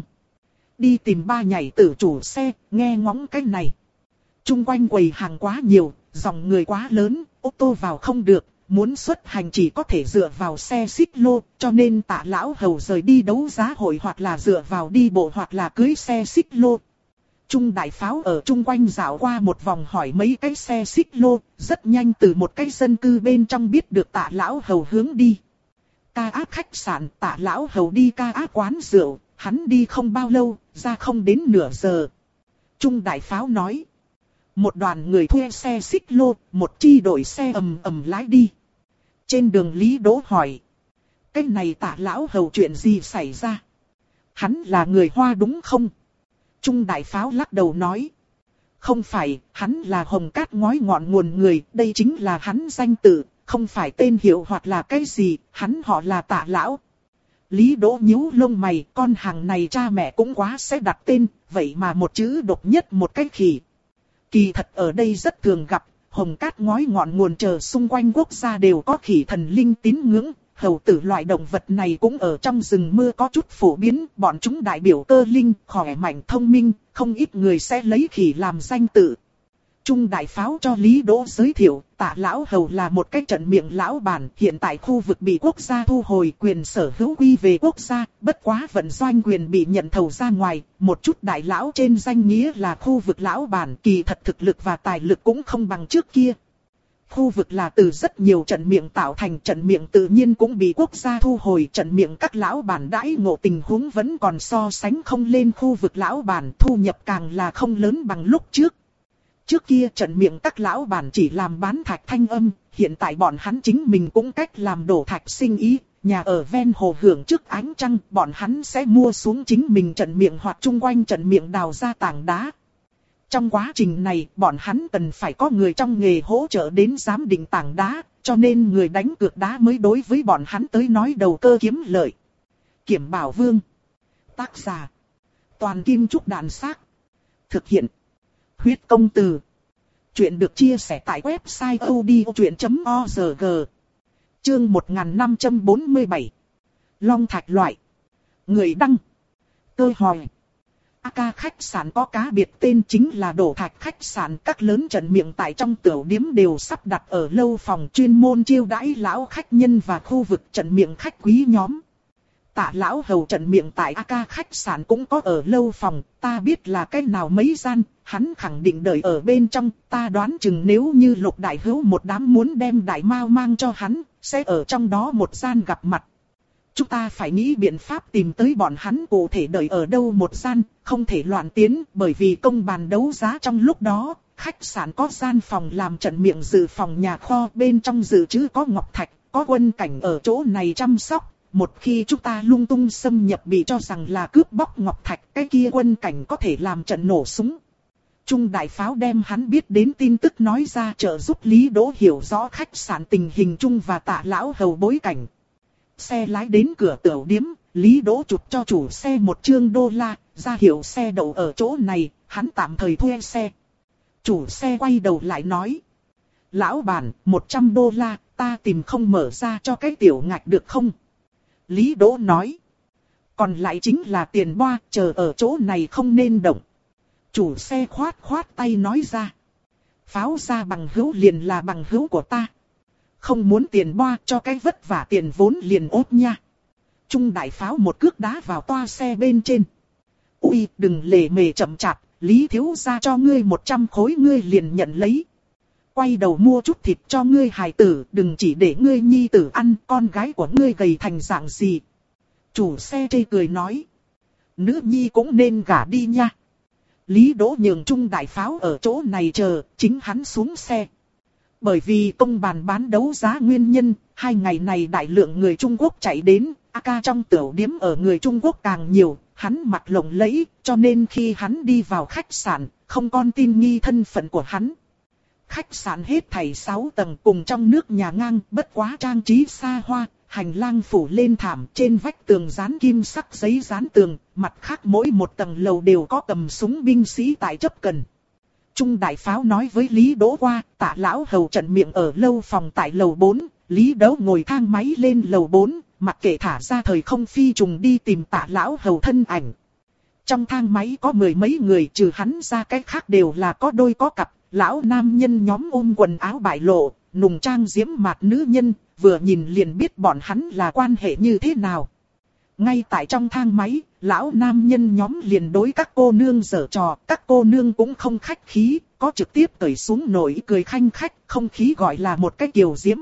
Đi tìm ba nhảy tử chủ xe, nghe ngóng cái này. Trung quanh quầy hàng quá nhiều, dòng người quá lớn, ô tô vào không được, muốn xuất hành chỉ có thể dựa vào xe xích lô, cho nên Tạ lão hầu rời đi đấu giá hội hoặc là dựa vào đi bộ hoặc là cưới xe xích lô. Trung đại pháo ở chung quanh dạo qua một vòng hỏi mấy cái xe xích lô, rất nhanh từ một cái dân cư bên trong biết được Tạ lão hầu hướng đi. Ca ác khách sạn, Tạ lão hầu đi ca ác quán rượu, hắn đi không bao lâu, ra không đến nửa giờ. Trung đại pháo nói. Một đoàn người thuê xe xích lô, một chi đội xe ầm ầm lái đi. Trên đường Lý Đỗ hỏi. Cái này Tạ lão hầu chuyện gì xảy ra? Hắn là người Hoa đúng không? Trung đại pháo lắc đầu nói. Không phải, hắn là Hồng Cát ngói ngọn nguồn người, đây chính là hắn danh tự, không phải tên hiệu hoặc là cái gì, hắn họ là Tạ lão. Lý Đỗ nhíu lông mày, con hàng này cha mẹ cũng quá sẽ đặt tên, vậy mà một chữ độc nhất một cái khỉ. Kỳ thật ở đây rất thường gặp, Hồng Cát ngói ngọn nguồn chờ xung quanh quốc gia đều có khỉ thần linh tín ngưỡng, hầu tử loại động vật này cũng ở trong rừng mưa có chút phổ biến, bọn chúng đại biểu cơ linh, khỏe mạnh thông minh, không ít người sẽ lấy khỉ làm danh tự. Trung đại pháo cho Lý Đỗ giới thiệu, Tạ lão hầu là một cái trận miệng lão bản, hiện tại khu vực bị quốc gia thu hồi quyền sở hữu quy về quốc gia, bất quá vận doanh quyền bị nhận thầu ra ngoài, một chút đại lão trên danh nghĩa là khu vực lão bản, kỳ thật thực lực và tài lực cũng không bằng trước kia. Khu vực là từ rất nhiều trận miệng tạo thành, trận miệng tự nhiên cũng bị quốc gia thu hồi, trận miệng các lão bản đãi ngộ tình huống vẫn còn so sánh không lên khu vực lão bản, thu nhập càng là không lớn bằng lúc trước. Trước kia trận miệng các lão bản chỉ làm bán thạch thanh âm, hiện tại bọn hắn chính mình cũng cách làm đổ thạch sinh ý, nhà ở ven hồ hưởng trước ánh trăng, bọn hắn sẽ mua xuống chính mình trận miệng hoặc chung quanh trận miệng đào ra tảng đá. Trong quá trình này, bọn hắn cần phải có người trong nghề hỗ trợ đến giám định tảng đá, cho nên người đánh cược đá mới đối với bọn hắn tới nói đầu cơ kiếm lợi. Kiểm Bảo Vương. Tác giả. Toàn Kim Trúc Đàn Xác. Thực hiện. Huyết Công Từ. Chuyện được chia sẻ tại website odchuyện chấm org. Chương một nghìn năm trăm bốn mươi bảy. Long thạch loại. Người đăng. Tôi hỏi. a ca khách sạn có cá biệt tên chính là đổ thạch khách sạn, các lớn trận miệng tại trong tiểu điếm đều sắp đặt ở lâu phòng chuyên môn chiêu đãi lão khách nhân và khu vực trận miệng khách quý nhóm. Tạ lão hầu trận miệng tại a ca khách sạn cũng có ở lâu phòng, ta biết là cái nào mấy gian, hắn khẳng định đợi ở bên trong, ta đoán chừng nếu như Lục đại hữu một đám muốn đem đại mao mang cho hắn, sẽ ở trong đó một gian gặp mặt. Chúng ta phải nghĩ biện pháp tìm tới bọn hắn cụ thể đợi ở đâu một gian, không thể loạn tiến, bởi vì công bàn đấu giá trong lúc đó, khách sạn có gian phòng làm trận miệng dự phòng nhà kho, bên trong dự trữ có ngọc thạch, có quân cảnh ở chỗ này chăm sóc. Một khi chúng ta lung tung xâm nhập bị cho rằng là cướp bóc ngọc thạch, cái kia quân cảnh có thể làm trận nổ súng. Trung đại pháo đem hắn biết đến tin tức nói ra, trợ giúp Lý Đỗ hiểu rõ khách sạn tình hình chung và Tạ lão hầu bối cảnh. Xe lái đến cửa tiểu điếm, Lý Đỗ chụp cho chủ xe một trương đô la, ra hiệu xe đậu ở chỗ này, hắn tạm thời thuê xe. Chủ xe quay đầu lại nói. Lão bản, một trăm đô la, ta tìm không mở ra cho cái tiểu ngạch được không? Lý Đỗ nói. Còn lại chính là tiền boa, chờ ở chỗ này không nên động. Chủ xe khoát khoát tay nói ra. Pháo ra bằng hữu liền là bằng hữu của ta. Không muốn tiền boa cho cái vất vả tiền vốn liền ốt nha. Trung đại pháo một cước đá vào toa xe bên trên. Ui, đừng lề mề chậm chạp, Lý thiếu gia cho ngươi một trăm khối ngươi liền nhận lấy. Quay đầu mua chút thịt cho ngươi hài tử, đừng chỉ để ngươi nhi tử ăn, con gái của ngươi gầy thành dạng gì. Chủ xe chê cười nói. Nữ nhi cũng nên gả đi nha. Lý Đỗ nhường Trung đại pháo ở chỗ này chờ, chính hắn xuống xe. Bởi vì công bàn bán đấu giá nguyên nhân, hai ngày này đại lượng người Trung Quốc chạy đến, a ca trong tiểu điếm ở người Trung Quốc càng nhiều, hắn mặt lộng lẫy, cho nên khi hắn đi vào khách sạn, không con tin nghi thân phận của hắn. Khách sạn hết thảy sáu tầng cùng trong nước nhà ngang, bất quá trang trí xa hoa, hành lang phủ lên thảm, trên vách tường dán kim sắc giấy dán tường, mặt khác mỗi một tầng lầu đều có cầm súng binh sĩ tại chấp cần. Trung đại pháo nói với Lý Đỗ qua, Tạ lão hầu trận miệng ở lâu phòng tại lầu bốn, Lý Đỗ ngồi thang máy lên lầu bốn, mặc kệ thả ra thời không phi trùng đi tìm Tạ lão hầu thân ảnh. Trong thang máy có mười mấy người, trừ hắn ra cái khác đều là có đôi có cặp, lão nam nhân nhóm ôm quần áo bại lộ, nùng trang diễm mạt nữ nhân, vừa nhìn liền biết bọn hắn là quan hệ như thế nào. Ngay tại trong thang máy, lão nam nhân nhóm liền đối các cô nương giở trò, các cô nương cũng không khách khí, có trực tiếp cởi xuống nổi cười khanh khách, không khí gọi là một cái kiều diễm.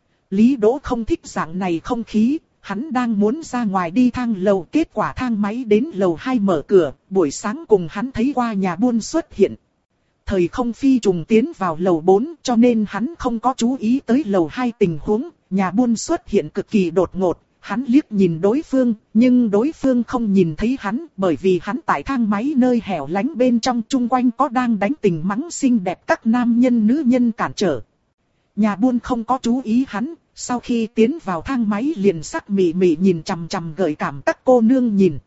Lý Đỗ không thích dạng này không khí, hắn đang muốn ra ngoài đi thang lầu, kết quả thang máy đến lầu hai mở cửa, buổi sáng cùng hắn thấy qua nhà buôn xuất hiện. Thời không phi trùng tiến vào lầu bốn, cho nên hắn không có chú ý tới lầu hai tình huống, nhà buôn xuất hiện cực kỳ đột ngột. Hắn liếc nhìn đối phương, nhưng đối phương không nhìn thấy hắn, bởi vì hắn tại thang máy nơi hẻo lánh bên trong, chung quanh có đang đánh tình mắng xinh đẹp các nam nhân nữ nhân cản trở. Nhà buôn không có chú ý hắn, sau khi tiến vào thang máy liền sắc mị mị nhìn chằm chằm gợi cảm các cô nương nhìn.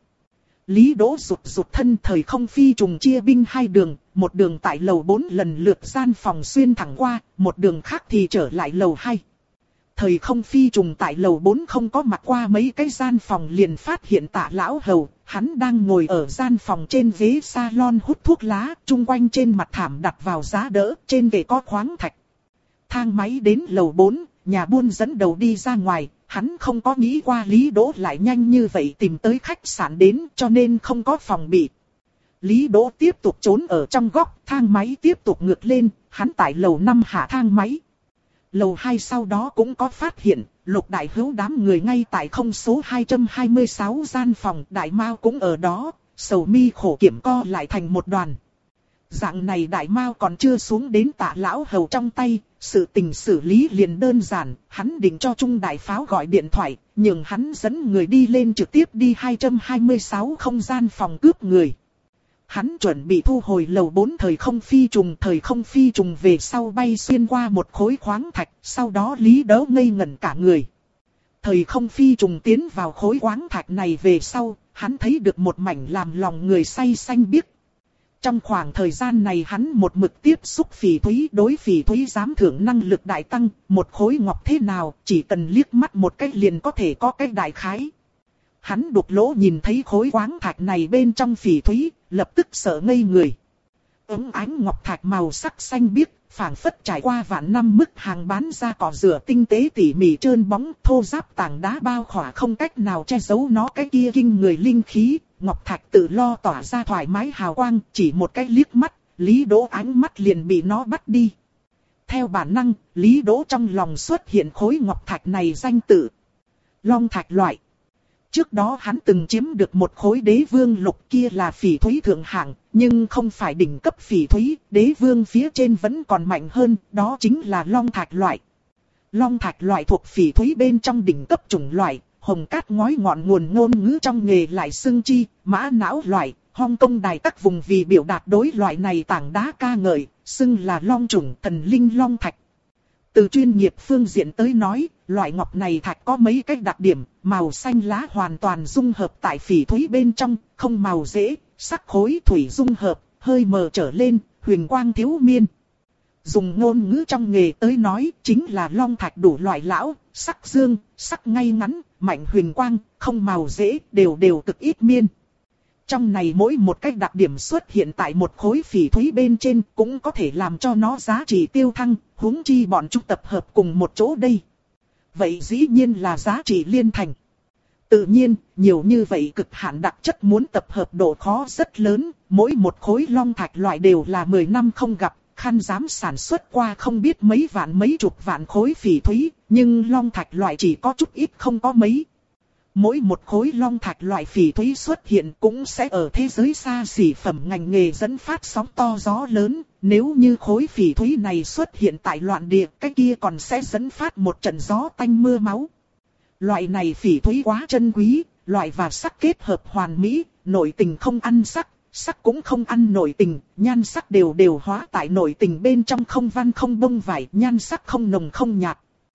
Lý Đỗ rụt rụt thân, thời không phi trùng chia binh hai đường, một đường tại lầu bốn lần lượt gian phòng xuyên thẳng qua, một đường khác thì trở lại lầu hai. Thời không phi trùng tại lầu bốn không có mặt qua mấy cái gian phòng liền phát hiện Tạ lão hầu, hắn đang ngồi ở gian phòng trên ghế salon hút thuốc lá, chung quanh trên mặt thảm đặt vào giá đỡ, trên ghế có khoáng thạch. Thang máy đến lầu bốn, nhà buôn dẫn đầu đi ra ngoài, hắn không có nghĩ qua Lý Đỗ lại nhanh như vậy tìm tới khách sạn đến, cho nên không có phòng bị. Lý Đỗ tiếp tục trốn ở trong góc, thang máy tiếp tục ngược lên, hắn tại lầu năm hạ thang máy. Lầu hai sau đó cũng có phát hiện, Lục Đại Hữu đám người ngay tại không số hai trăm hai mươi sáu gian phòng, Đại Mao cũng ở đó, sầu mi khổ kiểm co lại thành một đoàn. Dạng này Đại Mao còn chưa xuống đến Tạ lão hầu trong tay, sự tình xử lý liền đơn giản, hắn định cho Trung Đại Pháo gọi điện thoại, nhưng hắn dẫn người đi lên trực tiếp đi hai trăm hai mươi sáu không gian phòng cướp người. Hắn chuẩn bị thu hồi lầu bốn thời không phi trùng, thời không phi trùng về sau bay xuyên qua một khối khoáng thạch, sau đó Lý Đỗ ngây ngẩn cả người. Thời không phi trùng tiến vào khối khoáng thạch này về sau, hắn thấy được một mảnh làm lòng người say xanh biếc. Trong khoảng thời gian này hắn một mực tiếp xúc phỉ thúy, đối phỉ thúy giám thưởng năng lực đại tăng, một khối ngọc thế nào, chỉ cần liếc mắt một cái liền có thể có cái đại khái. Hắn đục lỗ nhìn thấy khối khoáng thạch này bên trong phỉ thúy, lập tức sợ ngây người. Ống ánh ngọc thạch màu sắc xanh biếc, phảng phất trải qua vạn năm mức hàng bán ra cỏ rửa tinh tế tỉ mỉ trơn bóng, thô ráp tảng đá bao khỏa không cách nào che giấu nó cái kia kinh người linh khí. Ngọc thạch tự lo tỏa ra thoải mái hào quang, chỉ một cái liếc mắt, Lý Đỗ ánh mắt liền bị nó bắt đi. Theo bản năng, Lý Đỗ trong lòng xuất hiện khối ngọc thạch này danh tự. Long thạch loại. Trước đó hắn từng chiếm được một khối đế vương lục, kia là phỉ thúy thượng hạng, nhưng không phải đỉnh cấp phỉ thúy, đế vương phía trên vẫn còn mạnh hơn, đó chính là long thạch loại. Long thạch loại thuộc phỉ thúy bên trong đỉnh cấp chủng loại, hồng cát ngói ngọn nguồn ngôn ngữ trong nghề lại xưng chi, mã não loại, Hong Kong đài các vùng vì biểu đạt đối loại này tảng đá ca ngợi, xưng là long chủng thần linh long thạch. Từ chuyên nghiệp phương diện tới nói, loại ngọc này thạch có mấy cái đặc điểm, màu xanh lá hoàn toàn dung hợp tại phỉ thúy bên trong, không màu rễ, sắc khối thủy dung hợp, hơi mờ trở lên, huyền quang thiếu miên. Dùng ngôn ngữ trong nghề tới nói, chính là long thạch đủ loại lão, sắc dương, sắc ngay ngắn, mạnh huyền quang, không màu rễ, đều đều cực ít miên. Trong này mỗi một cách đặc điểm xuất hiện tại một khối phỉ thúy bên trên cũng có thể làm cho nó giá trị tiêu thăng, huống chi bọn chúng tập hợp cùng một chỗ đây. Vậy dĩ nhiên là giá trị liên thành. Tự nhiên, nhiều như vậy cực hạn đặc chất muốn tập hợp độ khó rất lớn, mỗi một khối long thạch loại đều là mười năm không gặp, khăn dám sản xuất qua không biết mấy vạn mấy chục vạn khối phỉ thúy, nhưng long thạch loại chỉ có chút ít không có mấy. Mỗi một khối long thạch loại phỉ thúy xuất hiện cũng sẽ ở thế giới xa xỉ phẩm ngành nghề dẫn phát sóng to gió lớn, nếu như khối phỉ thúy này xuất hiện tại loạn địa, cái kia còn sẽ dẫn phát một trận gió tanh mưa máu. Loại này phỉ thúy quá chân quý, loại và sắc kết hợp hoàn mỹ, nội tình không ăn sắc, sắc cũng không ăn nội tình, nhan sắc đều đều hóa tại nội tình bên trong, không văn không bông vải, nhan sắc không nồng không nhạt.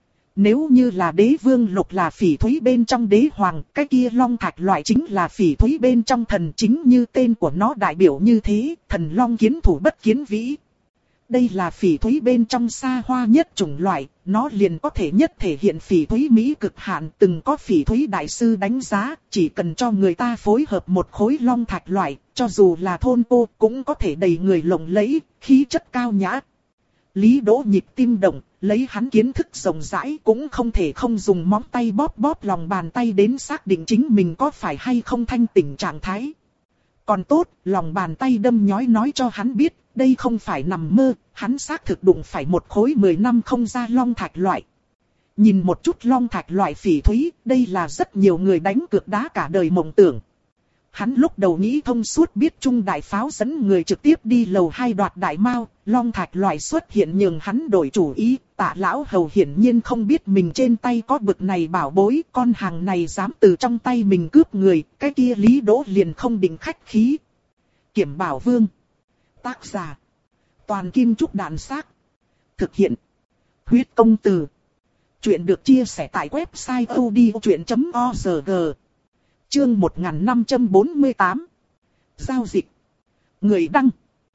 Nếu như là đế vương lục là phỉ thúy bên trong đế hoàng, cái kia long thạch loại chính là phỉ thúy bên trong thần, chính như tên của nó đại biểu như thế, thần long kiến thủ bất kiến vĩ. Đây là phỉ thúy bên trong xa hoa nhất chủng loại, nó liền có thể nhất thể hiện phỉ thúy Mỹ cực hạn. Từng có phỉ thúy đại sư đánh giá, chỉ cần cho người ta phối hợp một khối long thạch loại, cho dù là thôn cô cũng có thể đầy người lộng lẫy, khí chất cao nhã. Lý Đỗ nhịp tim động, lấy hắn kiến thức rộng rãi cũng không thể không dùng móng tay bóp bóp lòng bàn tay đến xác định chính mình có phải hay không thanh tỉnh trạng thái. Còn tốt, lòng bàn tay đâm nhói nói cho hắn biết, đây không phải nằm mơ, hắn xác thực đụng phải một khối mười năm không ra long thạch loại. Nhìn một chút long thạch loại phỉ thúy, đây là rất nhiều người đánh cược đá cả đời mộng tưởng. Hắn lúc đầu nghĩ thông suốt biết Trung đại pháo dẫn người trực tiếp đi lầu hai đoạt đại mao, long thạch loại xuất hiện nhường hắn đổi chủ ý. Tạ lão hầu hiển nhiên không biết mình trên tay có bực này bảo bối, con hàng này dám từ trong tay mình cướp người, cái kia Lý Đỗ liền không định khách khí. Kiểm Bảo Vương. Tác giả. Toàn Kim Trúc Đạn Xác. Thực hiện. Huyết Công Từ. Chuyện được chia sẻ tại website odchuyện chấm org. Chương một nghìn năm trăm bốn mươi tám. Giao dịch. Người đăng.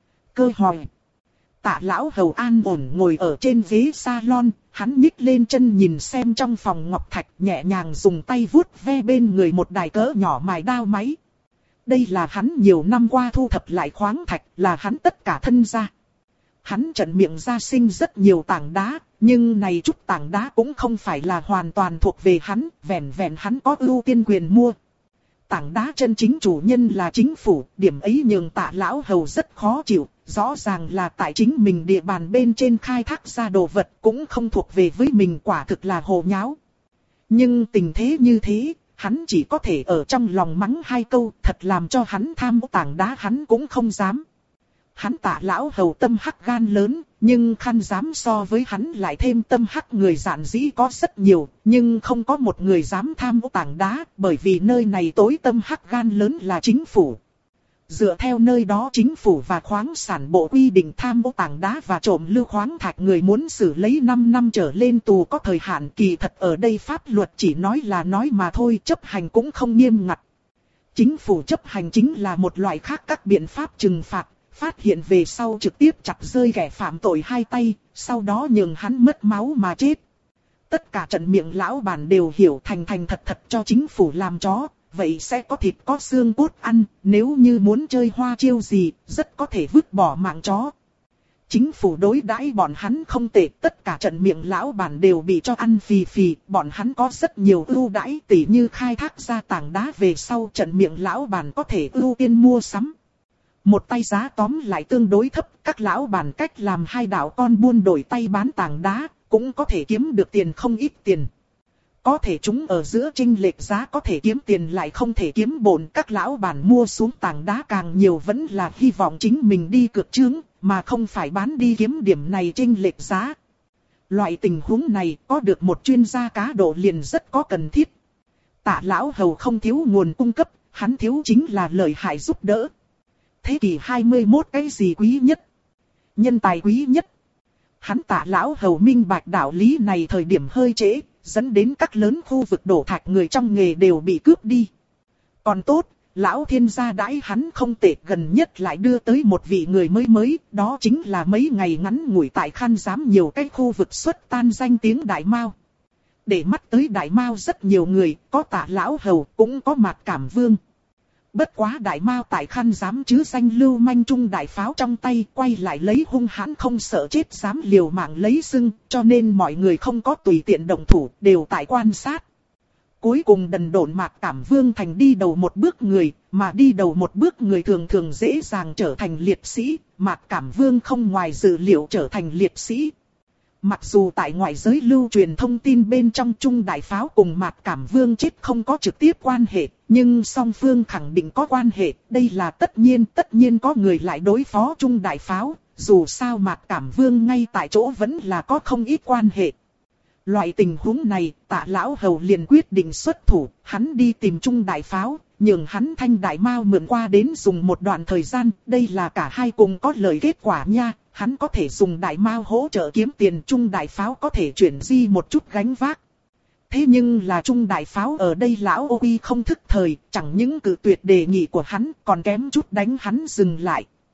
Cơ hỏi. Tạ lão hầu an ổn ngồi ở trên ghế salon, hắn nhích lên chân nhìn xem trong phòng ngọc thạch, nhẹ nhàng dùng tay vuốt ve bên người một đài cỡ nhỏ mài đao máy. Đây là hắn nhiều năm qua thu thập lại khoáng thạch, là hắn tất cả thân gia. Hắn trận miệng ra sinh rất nhiều tảng đá, nhưng này chút tảng đá cũng không phải là hoàn toàn thuộc về hắn, vẻn vẹn hắn có ưu tiên quyền mua. Tảng đá chân chính chủ nhân là chính phủ, điểm ấy nhường Tạ lão hầu rất khó chịu, rõ ràng là tại chính mình địa bàn bên trên khai thác ra đồ vật cũng không thuộc về với mình, quả thực là hồ nháo. Nhưng tình thế như thế, hắn chỉ có thể ở trong lòng mắng hai câu, thật làm cho hắn tham tảng đá hắn cũng không dám. Hắn Tạ lão hầu tâm hắc gan lớn, nhưng khăn dám so với hắn lại thêm tâm hắc người giản dĩ có rất nhiều, nhưng không có một người dám tham ô tảng đá, bởi vì nơi này tối tâm hắc gan lớn là chính phủ. Dựa theo nơi đó chính phủ và khoáng sản bộ quy định, tham ô tảng đá và trộm lưu khoáng thạch người muốn xử lấy năm năm trở lên tù có thời hạn. Kỳ thật ở đây pháp luật chỉ nói là nói mà thôi, chấp hành cũng không nghiêm ngặt. Chính phủ chấp hành chính là một loại khác các biện pháp trừng phạt. Phát hiện về sau trực tiếp chặt rơi kẻ phạm tội hai tay, sau đó nhường hắn mất máu mà chết. Tất cả trận miệng lão bản đều hiểu, thành thành thật thật cho chính phủ làm chó, vậy sẽ có thịt có xương cốt ăn, nếu như muốn chơi hoa chiêu gì, rất có thể vứt bỏ mạng chó. Chính phủ đối đãi bọn hắn không tệ, tất cả trận miệng lão bản đều bị cho ăn phì phì, bọn hắn có rất nhiều ưu đãi, tỉ như khai thác ra tảng đá về sau trận miệng lão bản có thể ưu tiên mua sắm. Một tay giá tóm lại tương đối thấp, các lão bản cách làm hai đạo con buôn đổi tay bán tảng đá, cũng có thể kiếm được tiền không ít tiền. Có thể chúng ở giữa chênh lệch giá có thể kiếm tiền lại không thể kiếm bổn, các lão bản mua xuống tảng đá càng nhiều vẫn là hy vọng chính mình đi cược chướng, mà không phải bán đi kiếm điểm này chênh lệch giá. Loại tình huống này có được một chuyên gia cá độ liền rất có cần thiết. Tạ lão hầu không thiếu nguồn cung cấp, hắn thiếu chính là lợi hại giúp đỡ. Thế kỷ hai mươi mốt cái gì quý nhất? Nhân tài quý nhất. Hắn Tạ lão hầu minh bạch đạo lý này thời điểm hơi trễ, dẫn đến các lớn khu vực đổ thạch người trong nghề đều bị cướp đi. Còn tốt, lão thiên gia đãi hắn không tệ, gần nhất lại đưa tới một vị người mới mới, đó chính là mấy ngày ngắn ngủi tại Khan Giám nhiều cái khu vực xuất tan danh tiếng Đại Mao. Để mắt tới Đại Mao rất nhiều người, có Tạ lão hầu, cũng có Mạc Cảm Vương. Bất quá Đại Mao tại Khan Giám chứ danh lưu manh Trung đại pháo trong tay, quay lại lấy hung hãn không sợ chết, dám liều mạng lấy sưng, cho nên mọi người không có tùy tiện động thủ, đều tại quan sát. Cuối cùng đần độn Mạc Cảm Vương thành đi đầu một bước người, mà đi đầu một bước người thường thường dễ dàng trở thành liệt sĩ, Mạc Cảm Vương không ngoài dự liệu trở thành liệt sĩ. Mặc dù tại ngoại giới lưu truyền thông tin bên trong Trung đại pháo cùng Mạc Cảm Vương chết không có trực tiếp quan hệ, nhưng song phương khẳng định có quan hệ, đây là tất nhiên, tất nhiên có người lại đối phó Trung đại pháo, dù sao Mạc Cảm Vương ngay tại chỗ vẫn là có không ít quan hệ. Loại tình huống này, Tạ lão hầu liền quyết định xuất thủ, hắn đi tìm Trung đại pháo, nhường hắn Thanh Đại Mao mượn qua đến dùng một đoạn thời gian, đây là cả hai cùng có lợi kết quả nha. Hắn có thể dùng Đại Mao hỗ trợ kiếm tiền, Trung đại pháo có thể chuyển di một chút gánh vác. Thế nhưng là Trung đại pháo ở đây lão ô uy không thức thời, chẳng những cự tuyệt đề nghị của hắn, còn kém chút đánh hắn dừng lại.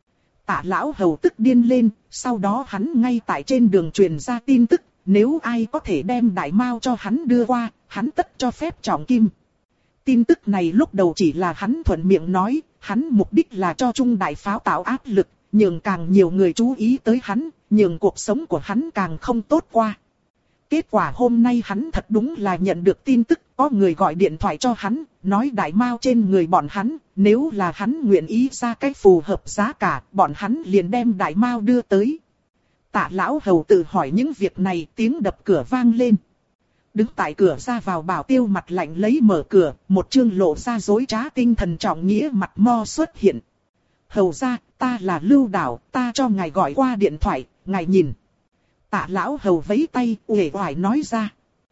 Tạ lão hầu tức điên lên, sau đó hắn ngay tại trên đường truyền ra tin tức, nếu ai có thể đem đại mao cho hắn đưa qua, hắn tất cho phép trọng kim. Tin tức này lúc đầu chỉ là hắn thuận miệng nói, hắn mục đích là cho Trung đại pháo tạo áp lực, nhường càng nhiều người chú ý tới hắn, nhường cuộc sống của hắn càng không tốt qua. Kết quả hôm nay hắn thật đúng là nhận được tin tức, có người gọi điện thoại cho hắn, nói đại mao trên người bọn hắn, nếu là hắn nguyện ý ra cách phù hợp giá cả, bọn hắn liền đem đại mao đưa tới. Tạ lão hầu tự hỏi những việc này, tiếng đập cửa vang lên. Đứng tại cửa ra vào Bảo Tiêu mặt lạnh lấy mở cửa, một chương lộ ra dối trá tinh thần trọng nghĩa mặt mo xuất hiện. Hầu ra, ta là Lưu Đảo, ta cho ngài gọi qua điện thoại, ngài nhìn. Tạ lão hầu vẫy tay, uể oải nói ra.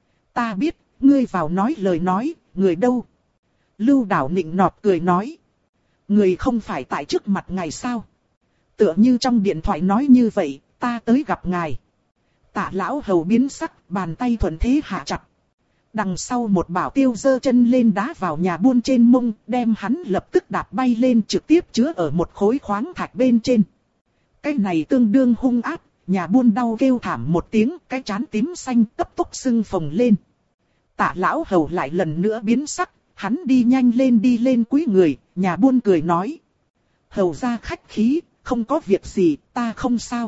Ta biết, ngươi vào nói lời nói, người đâu? Lưu Đảo nịnh nọt cười nói. Người không phải tại trước mặt ngài sao? Tựa như trong điện thoại nói như vậy, ta tới gặp ngài. Tạ lão hầu biến sắc, bàn tay thuận thế hạ chặt. Đằng sau một bảo tiêu giơ chân lên đá vào nhà buôn trên mông, đem hắn lập tức đạp bay lên trực tiếp chứa ở một khối khoáng thạch bên trên. Cái này tương đương hung ác, nhà buôn đau kêu thảm một tiếng, cái trán tím xanh cấp tốc sưng phồng lên. Tạ lão hầu lại lần nữa biến sắc, hắn đi nhanh lên đi lên cúi người, nhà buôn cười nói. Hầu ra khách khí, không có việc gì, ta không sao.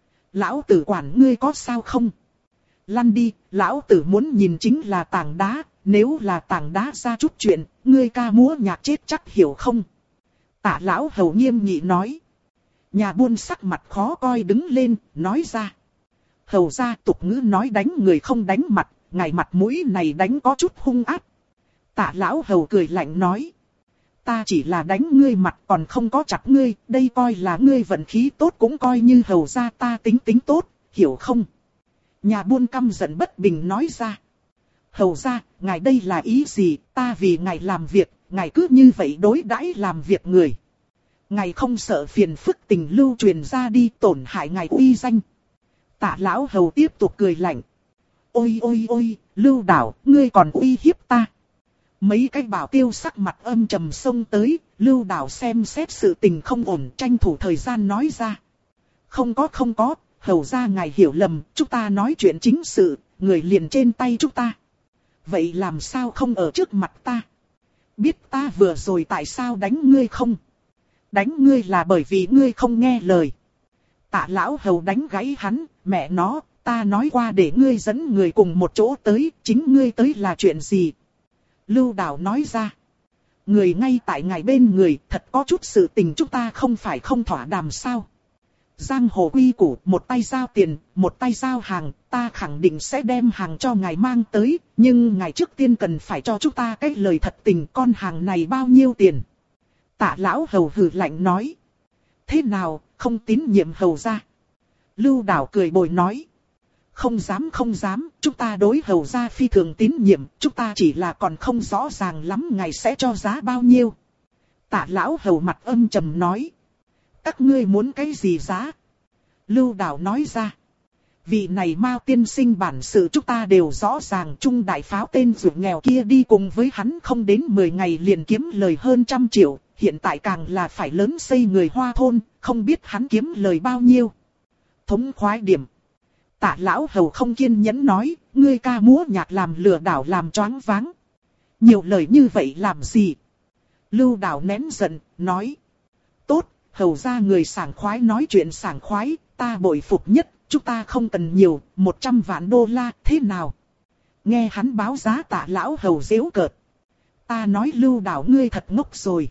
Lão tử quản ngươi có sao không? Lăn đi, lão tử muốn nhìn chính là tảng đá, nếu là tảng đá ra chút chuyện, ngươi ca múa nhạc chết chắc hiểu không? Tạ lão hầu nghiêm nghị nói. Nhà buôn sắc mặt khó coi đứng lên, nói ra. Hầu ra tục ngữ nói đánh người không đánh mặt, ngài mặt mũi này đánh có chút hung ác. Tạ lão hầu cười lạnh nói. Ta chỉ là đánh ngươi mặt còn không có chặt ngươi, đây coi là ngươi vận khí tốt cũng coi như hầu ra ta tính tính tốt, hiểu không? Nhà buôn căm giận bất bình nói ra. Hầu ra, ngài đây là ý gì, ta vì ngài làm việc, ngài cứ như vậy đối đãi làm việc người. Ngài không sợ phiền phức tình lưu truyền ra đi tổn hại ngài uy danh. Tạ lão hầu tiếp tục cười lạnh. Ôi ôi ôi, Lưu Đảo, ngươi còn uy hiếp ta. Mấy cái bảo tiêu sắc mặt âm trầm xông tới, Lưu Đảo xem xét sự tình không ổn, tranh thủ thời gian nói ra. Không có không có, hầu ra ngài hiểu lầm, chúng ta nói chuyện chính sự, người liền trên tay chúng ta. Vậy làm sao không ở trước mặt ta? Biết ta vừa rồi tại sao đánh ngươi không? Đánh ngươi là bởi vì ngươi không nghe lời. Tạ lão hầu đánh gãy hắn, mẹ nó, ta nói qua để ngươi dẫn người cùng một chỗ tới, chính ngươi tới là chuyện gì? Lưu Đảo nói ra. Người ngay tại ngài bên người, thật có chút sự tình chúng ta không phải không thỏa đàm sao? Giang hồ quy củ, một tay giao tiền, một tay giao hàng, ta khẳng định sẽ đem hàng cho ngài mang tới, nhưng ngài trước tiên cần phải cho chúng ta cái lời thật tình, con hàng này bao nhiêu tiền? Tạ lão hầu hừ lạnh nói. Thế nào, không tín nhiệm hầu ra? Lưu Đảo cười bồi nói. Không dám không dám, chúng ta đối hầu ra phi thường tín nhiệm, chúng ta chỉ là còn không rõ ràng lắm ngài sẽ cho giá bao nhiêu. Tạ lão hầu mặt âm trầm nói. Các ngươi muốn cái gì giá? Lưu Đảo nói ra. Vị này Mao tiên sinh bản sự chúng ta đều rõ ràng, Trung đại pháo tên ruột nghèo kia đi cùng với hắn không đến mười ngày liền kiếm lời hơn trăm triệu, hiện tại càng là phải lớn xây người Hoa thôn, không biết hắn kiếm lời bao nhiêu. Thống khoái điểm. Tạ lão hầu không kiên nhẫn nói, ngươi ca múa nhạc làm lừa đảo làm choáng váng. Nhiều lời như vậy làm gì? Lưu Đảo nén giận, nói. Tốt, hầu ra người sảng khoái nói chuyện sảng khoái, ta bội phục nhất, chúng ta không cần nhiều, một trăm vạn đô la, thế nào? Nghe hắn báo giá Tạ lão hầu giễu cợt. Ta nói Lưu Đảo ngươi thật ngốc rồi.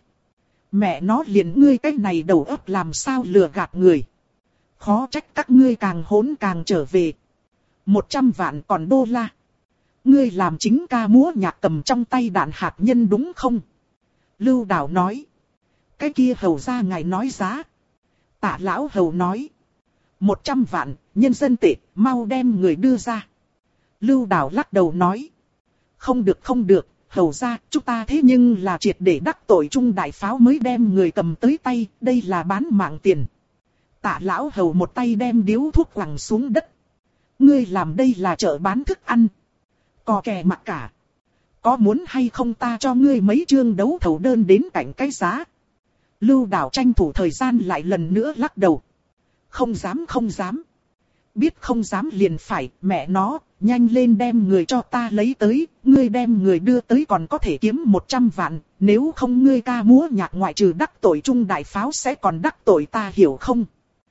Mẹ nó liền ngươi cái này đầu óc làm sao lừa gạt người. Khó trách các ngươi càng hỗn càng trở về. Một trăm vạn còn đô la. Ngươi làm chính ca múa nhạc cầm trong tay đạn hạt nhân đúng không? Lưu Đảo nói. Cái kia hầu ra ngài nói giá. Tạ lão hầu nói. Một trăm vạn, nhân dân tệ, mau đem người đưa ra. Lưu Đảo lắc đầu nói. Không được không được, hầu ra, chúng ta thế nhưng là triệt để đắc tội Trung đại pháo mới đem người cầm tới tay, đây là bán mạng tiền. Tạ lão hầu một tay đem điếu thuốc quẳng xuống đất. Ngươi làm đây là chợ bán thức ăn. Cò kè mặc cả. Có muốn hay không ta cho ngươi mấy chương đấu thầu đơn đến cạnh cái giá. Lưu Đảo tranh thủ thời gian lại lần nữa lắc đầu. Không dám không dám. Biết không dám liền phải, mẹ nó, nhanh lên đem người cho ta lấy tới, ngươi đem người đưa tới còn có thể kiếm một trăm vạn, nếu không ngươi ca múa nhạc ngoại trừ đắc tội Trung Đại Pháo sẽ còn đắc tội ta hiểu không?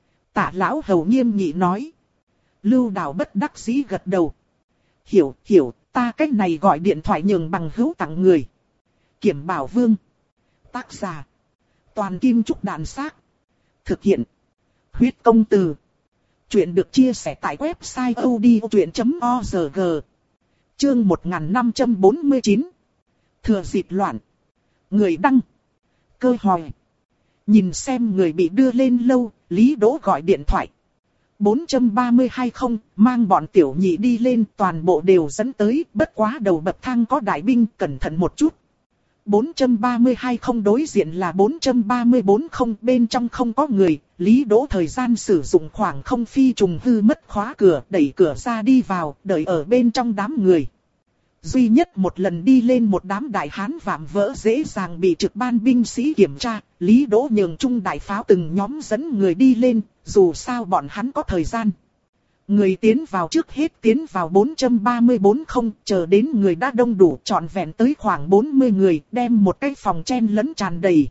Tạ lão hầu nghiêm nghị nói. Lưu Đảo bất đắc dĩ gật đầu. Hiểu, hiểu, ta cách này gọi điện thoại nhường bằng hữu tặng người. Kiểm Bảo Vương. Tác giả. Toàn Kim Trúc Đàn Xác. Thực hiện. Huyết Công Từ. Chuyện được chia sẻ tại website odchuyện chấm org. Chương một nghìn năm trăm bốn mươi chín. Thừa dịp loạn. Người đăng. Cơ hỏi. Nhìn xem người bị đưa lên lâu, Lý Đỗ gọi điện thoại. bốn ba hai không, mang bọn tiểu nhị đi lên, toàn bộ đều dẫn tới, bất quá đầu bậc thang có đại binh, cẩn thận một chút. bốn ba hai không đối diện là bốn ba bốn không, bên trong không có người, Lý Đỗ thời gian sử dụng khoảng không phi trùng hư mất khóa cửa, đẩy cửa ra đi vào, đợi ở bên trong đám người. Duy nhất một lần đi lên một đám đại hán vạm vỡ dễ dàng bị trực ban binh sĩ kiểm tra, Lý Đỗ nhường Trung Đại Pháo từng nhóm dẫn người đi lên, dù sao bọn hắn có thời gian. Người tiến vào trước hết tiến vào bốn ba bốn không, chờ đến người đã đông đủ trọn vẹn tới khoảng bốn mươi người, đem một cái phòng chen lẫn tràn đầy.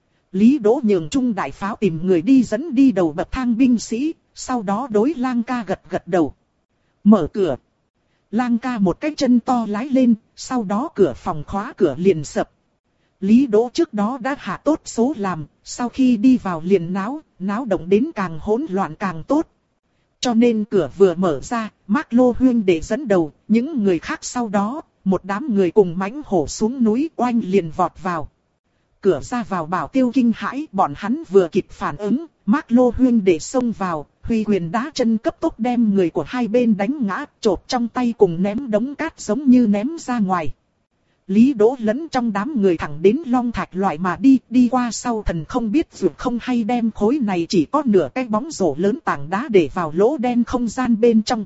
Lý Đỗ nhường Trung Đại Pháo tìm người đi dẫn đi đầu bậc thang binh sĩ, sau đó đối Lang Ca gật gật đầu. Mở cửa. Lang Ca một cái chân to lái lên, sau đó cửa phòng khóa cửa liền sập. Lý Đỗ trước đó đã hạ tốt số làm, sau khi đi vào liền náo, náo động đến càng hỗn loạn càng tốt. Cho nên cửa vừa mở ra, Mác Lô Huyên để dẫn đầu, những người khác sau đó, một đám người cùng mãnh hổ xuống núi oanh liền vọt vào. Cửa ra vào Bảo Tiêu kinh hãi, bọn hắn vừa kịp phản ứng, Mác Lô Huyên để xông vào, huy quyền đá chân cấp tốc đem người của hai bên đánh ngã, chộp trong tay cùng ném đống cát giống như ném ra ngoài. Lý Đỗ lẫn trong đám người thẳng đến Long Thạch loại mà đi, đi qua sau thần không biết dù không hay đem khối này chỉ có nửa cái bóng rổ lớn tảng đá để vào lỗ đen không gian bên trong.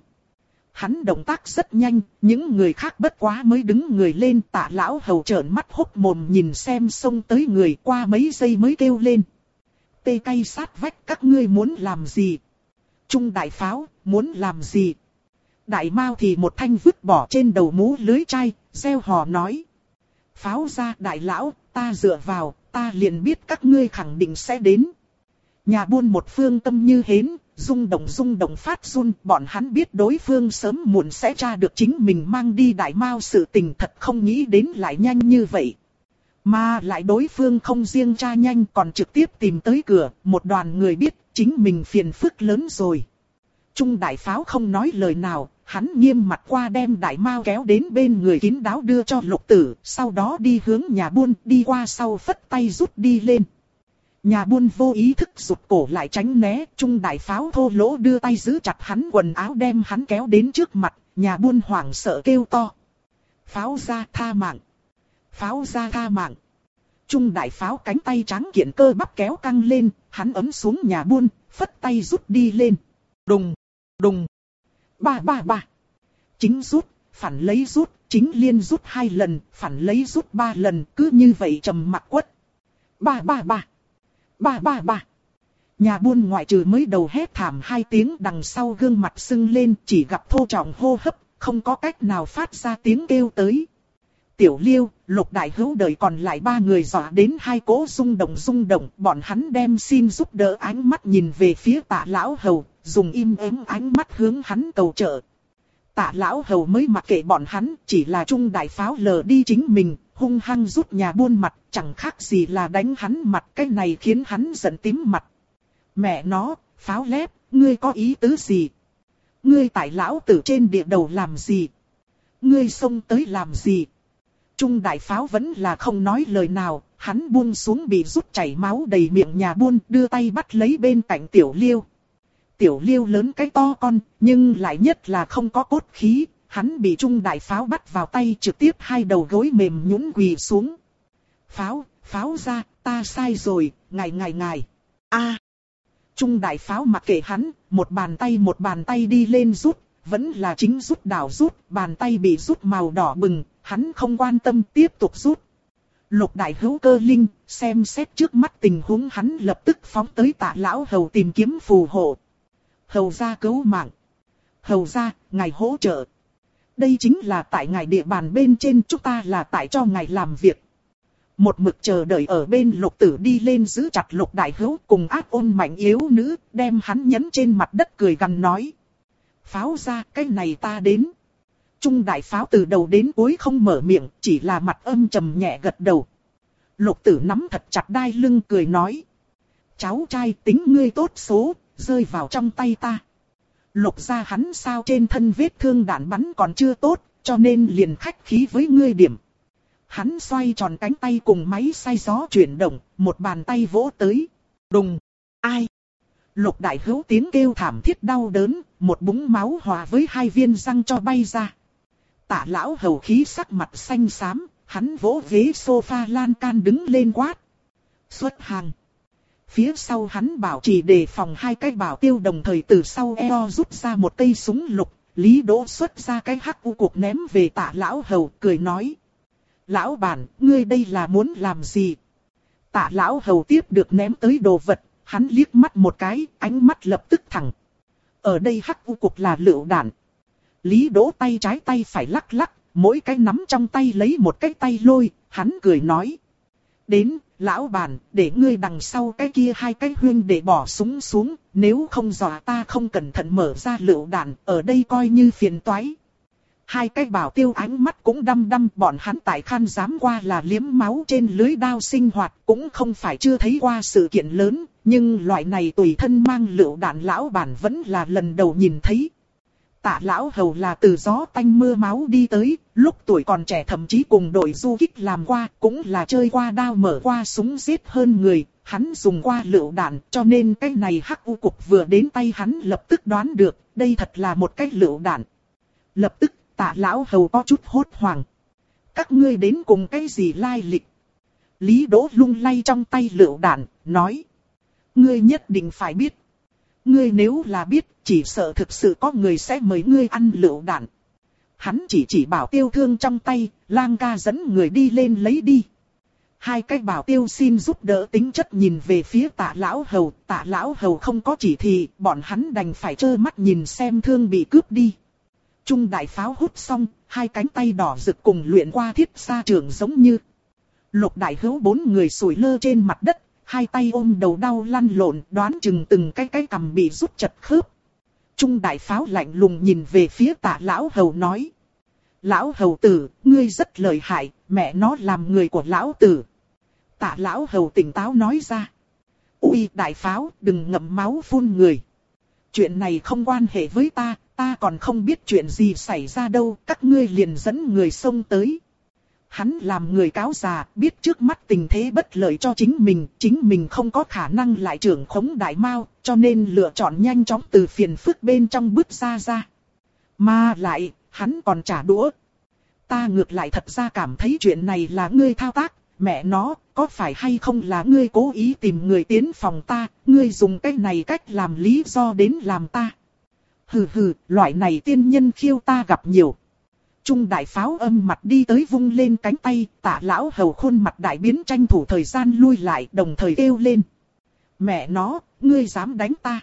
Hắn động tác rất nhanh, những người khác bất quá mới đứng người lên, Tạ lão hầu trợn mắt hốc mồm nhìn xem xông tới người, qua mấy giây mới kêu lên. Tê cay sát vách, các ngươi muốn làm gì? Trung Đại Pháo, muốn làm gì? Đại Mao thì một thanh vứt bỏ trên đầu mũ lưới chai, reo hò nói. Pháo ra đại lão, ta dựa vào, ta liền biết các ngươi khẳng định sẽ đến. Nhà buôn một phương tâm như hến, rung động rung động phát run, bọn hắn biết đối phương sớm muộn sẽ tra được chính mình mang đi Đại Mao sự tình, thật không nghĩ đến lại nhanh như vậy. Mà lại đối phương không riêng tra nhanh còn trực tiếp tìm tới cửa, một đoàn người biết chính mình phiền phức lớn rồi. Trung Đại Pháo không nói lời nào, hắn nghiêm mặt qua đem Đại Mao kéo đến bên người kín đáo đưa cho Lục Tử, sau đó đi hướng nhà buôn, đi qua sau phất tay rút đi lên. Nhà buôn vô ý thức rụt cổ lại tránh né, Trung Đại Pháo thô lỗ đưa tay giữ chặt hắn quần áo đem hắn kéo đến trước mặt, nhà buôn hoảng sợ kêu to. Pháo ra tha mạng! Pháo ra tha mạng! Trung Đại Pháo cánh tay trắng kiện cơ bắp kéo căng lên, hắn ấm xuống nhà buôn, phất tay rút đi lên. Đùng! Đùng! Ba ba ba! Chính rút, phản lấy rút, chính liên rút hai lần, phản lấy rút ba lần, cứ như vậy trầm mặc quất. Ba ba ba! Ba ba ba! Nhà buôn ngoại trừ mới đầu hét thảm hai tiếng, đằng sau gương mặt sưng lên, chỉ gặp thô trọng hô hấp, không có cách nào phát ra tiếng kêu tới. Tiểu Liêu, Lục Đại Hữu đợi còn lại ba người dọa đến hai cỗ rung động rung động, bọn hắn đem xin giúp đỡ ánh mắt nhìn về phía Tạ lão hầu, dùng im ắng ánh mắt hướng hắn cầu trợ. Tạ lão hầu mới mặc kệ bọn hắn, chỉ là Trung Đại Pháo lờ đi chính mình, hung hăng rút nhà buôn mặt, chẳng khác gì là đánh hắn mặt, cái này khiến hắn giận tím mặt. Mẹ nó, Pháo lép, ngươi có ý tứ gì? Ngươi tại lão tử trên địa đầu làm gì? Ngươi xông tới làm gì? Trung Đại Pháo vẫn là không nói lời nào, hắn buông xuống bị rút chảy máu đầy miệng nhà buôn, đưa tay bắt lấy bên cạnh Tiểu Liêu. Tiểu Liêu lớn cái to con, nhưng lại nhất là không có cốt khí, hắn bị Trung Đại Pháo bắt vào tay trực tiếp hai đầu gối mềm nhũn quỳ xuống. Pháo, Pháo ra, ta sai rồi, ngài ngài ngài. A. Trung Đại Pháo mặc kệ hắn, một bàn tay một bàn tay đi lên rút, vẫn là chính rút đảo rút, bàn tay bị rút màu đỏ bừng, hắn không quan tâm tiếp tục rút. Lục đại hữu cơ linh, xem xét trước mắt tình huống hắn lập tức phóng tới Tạ lão hầu tìm kiếm phù hộ. Hầu gia cứu mạng. Hầu gia, ngài hỗ trợ. Đây chính là tại ngài địa bàn bên trên, chúng ta là tại cho ngài làm việc. Một mực chờ đợi ở bên Lục Tử đi lên giữ chặt Lục đại hữu cùng ác ôn mạnh yếu nữ, đem hắn nhấn trên mặt đất cười gằn nói. Pháo gia, cái này ta đến. Trung đại pháo từ đầu đến cuối không mở miệng, chỉ là mặt âm trầm nhẹ gật đầu. Lục Tử nắm thật chặt đai lưng cười nói. Cháu trai tính ngươi tốt số, rơi vào trong tay ta. Lục gia hắn sao trên thân vết thương đạn bắn còn chưa tốt, cho nên liền khách khí với ngươi điểm. Hắn xoay tròn cánh tay cùng máy xay gió chuyển động, một bàn tay vỗ tới. Đùng! Ai? Lục đại hữu tiếng kêu thảm thiết đau đớn, một búng máu hòa với hai viên răng cho bay ra. Tạ lão hầu khí sắc mặt xanh xám, hắn vỗ ghế sofa lan can đứng lên quát. Xuất hàng! Phía sau hắn bảo trì đề phòng hai cái bảo tiêu đồng thời từ sau eo rút ra một cây súng lục. Lý Đỗ xuất ra cái hắc u cuộc ném về Tạ lão hầu cười nói. Lão bản, ngươi đây là muốn làm gì? Tạ lão hầu tiếp được ném tới đồ vật, hắn liếc mắt một cái, ánh mắt lập tức thẳng. Ở đây hắc u cục là lựu đạn. Lý Đỗ tay trái tay phải lắc lắc, mỗi cái nắm trong tay lấy một cái tay lôi, hắn cười nói. Đến, lão bản, để ngươi đằng sau cái kia hai cái huyên để bỏ súng xuống, nếu không dọa ta không cẩn thận mở ra lựu đạn, ở đây coi như phiền toái. Hai cái bảo tiêu ánh mắt cũng đăm đăm, bọn hắn tại Khan giám qua là liếm máu trên lưới đao sinh hoạt, cũng không phải chưa thấy qua sự kiện lớn, nhưng loại này tùy thân mang lựu đạn lão bản vẫn là lần đầu nhìn thấy. Tạ lão hầu là từ gió tanh mưa máu đi tới, lúc tuổi còn trẻ thậm chí cùng đội du kích làm qua, cũng là chơi qua đao mở qua súng giết hơn người, hắn dùng qua lựu đạn, cho nên cái này hắc u cục vừa đến tay hắn lập tức đoán được, đây thật là một cái lựu đạn. Lập tức Tạ lão hầu có chút hốt hoảng. Các ngươi đến cùng cái gì lai lịch? Lý Đỗ lung lay trong tay lựu đạn, nói. Ngươi nhất định phải biết. Ngươi nếu là biết, chỉ sợ thực sự có người sẽ mời ngươi ăn lựu đạn. Hắn chỉ chỉ bảo tiêu thương trong tay, lang ca dẫn người đi lên lấy đi. Hai cái bảo tiêu xin giúp đỡ tính chất nhìn về phía Tạ lão hầu. Tạ lão hầu không có chỉ thị, bọn hắn đành phải trơ mắt nhìn xem thương bị cướp đi. Trung đại pháo hút xong, hai cánh tay đỏ rực cùng luyện qua thiết sa trường giống như. Lục đại hữu bốn người sủi lơ trên mặt đất, hai tay ôm đầu đau lăn lộn, đoán chừng từng cái cái cằm bị rút chật khớp. Trung đại pháo lạnh lùng nhìn về phía Tạ lão hầu nói. Lão hầu tử, ngươi rất lợi hại, mẹ nó làm người của lão tử. Tạ lão hầu tỉnh táo nói ra. Ui đại pháo, đừng ngậm máu phun người. Chuyện này không quan hệ với ta, ta còn không biết chuyện gì xảy ra đâu, các ngươi liền dẫn người xông tới. Hắn làm người cáo già, biết trước mắt tình thế bất lợi cho chính mình, chính mình không có khả năng lại trưởng khống đại mao, cho nên lựa chọn nhanh chóng từ phiền phức bên trong bước ra ra. Mà lại, hắn còn trả đũa. Ta ngược lại thật ra cảm thấy chuyện này là ngươi thao tác, mẹ nó, có phải hay không là ngươi cố ý tìm người tiến phòng ta, ngươi dùng cái này cách làm lý do đến làm ta. Hừ hừ, loại này tiên nhân khiêu ta gặp nhiều. Trung đại pháo âm mặt đi tới vung lên cánh tay, Tạ lão hầu khuôn mặt đại biến tranh thủ thời gian lui lại, đồng thời kêu lên. Mẹ nó, ngươi dám đánh ta.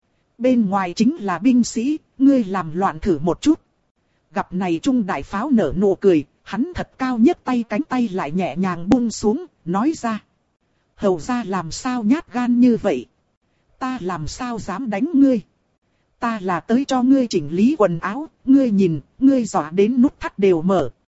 Bên ngoài chính là binh sĩ, ngươi làm loạn thử một chút. Gặp này Trung đại pháo nở nụ cười, hắn thật cao nhấc tay cánh tay lại nhẹ nhàng buông xuống, nói ra. Hầu ra làm sao nhát gan như vậy? Ta làm sao dám đánh ngươi? Ta là tới cho ngươi chỉnh lý quần áo, ngươi nhìn, ngươi dọa đến nút thắt đều mở.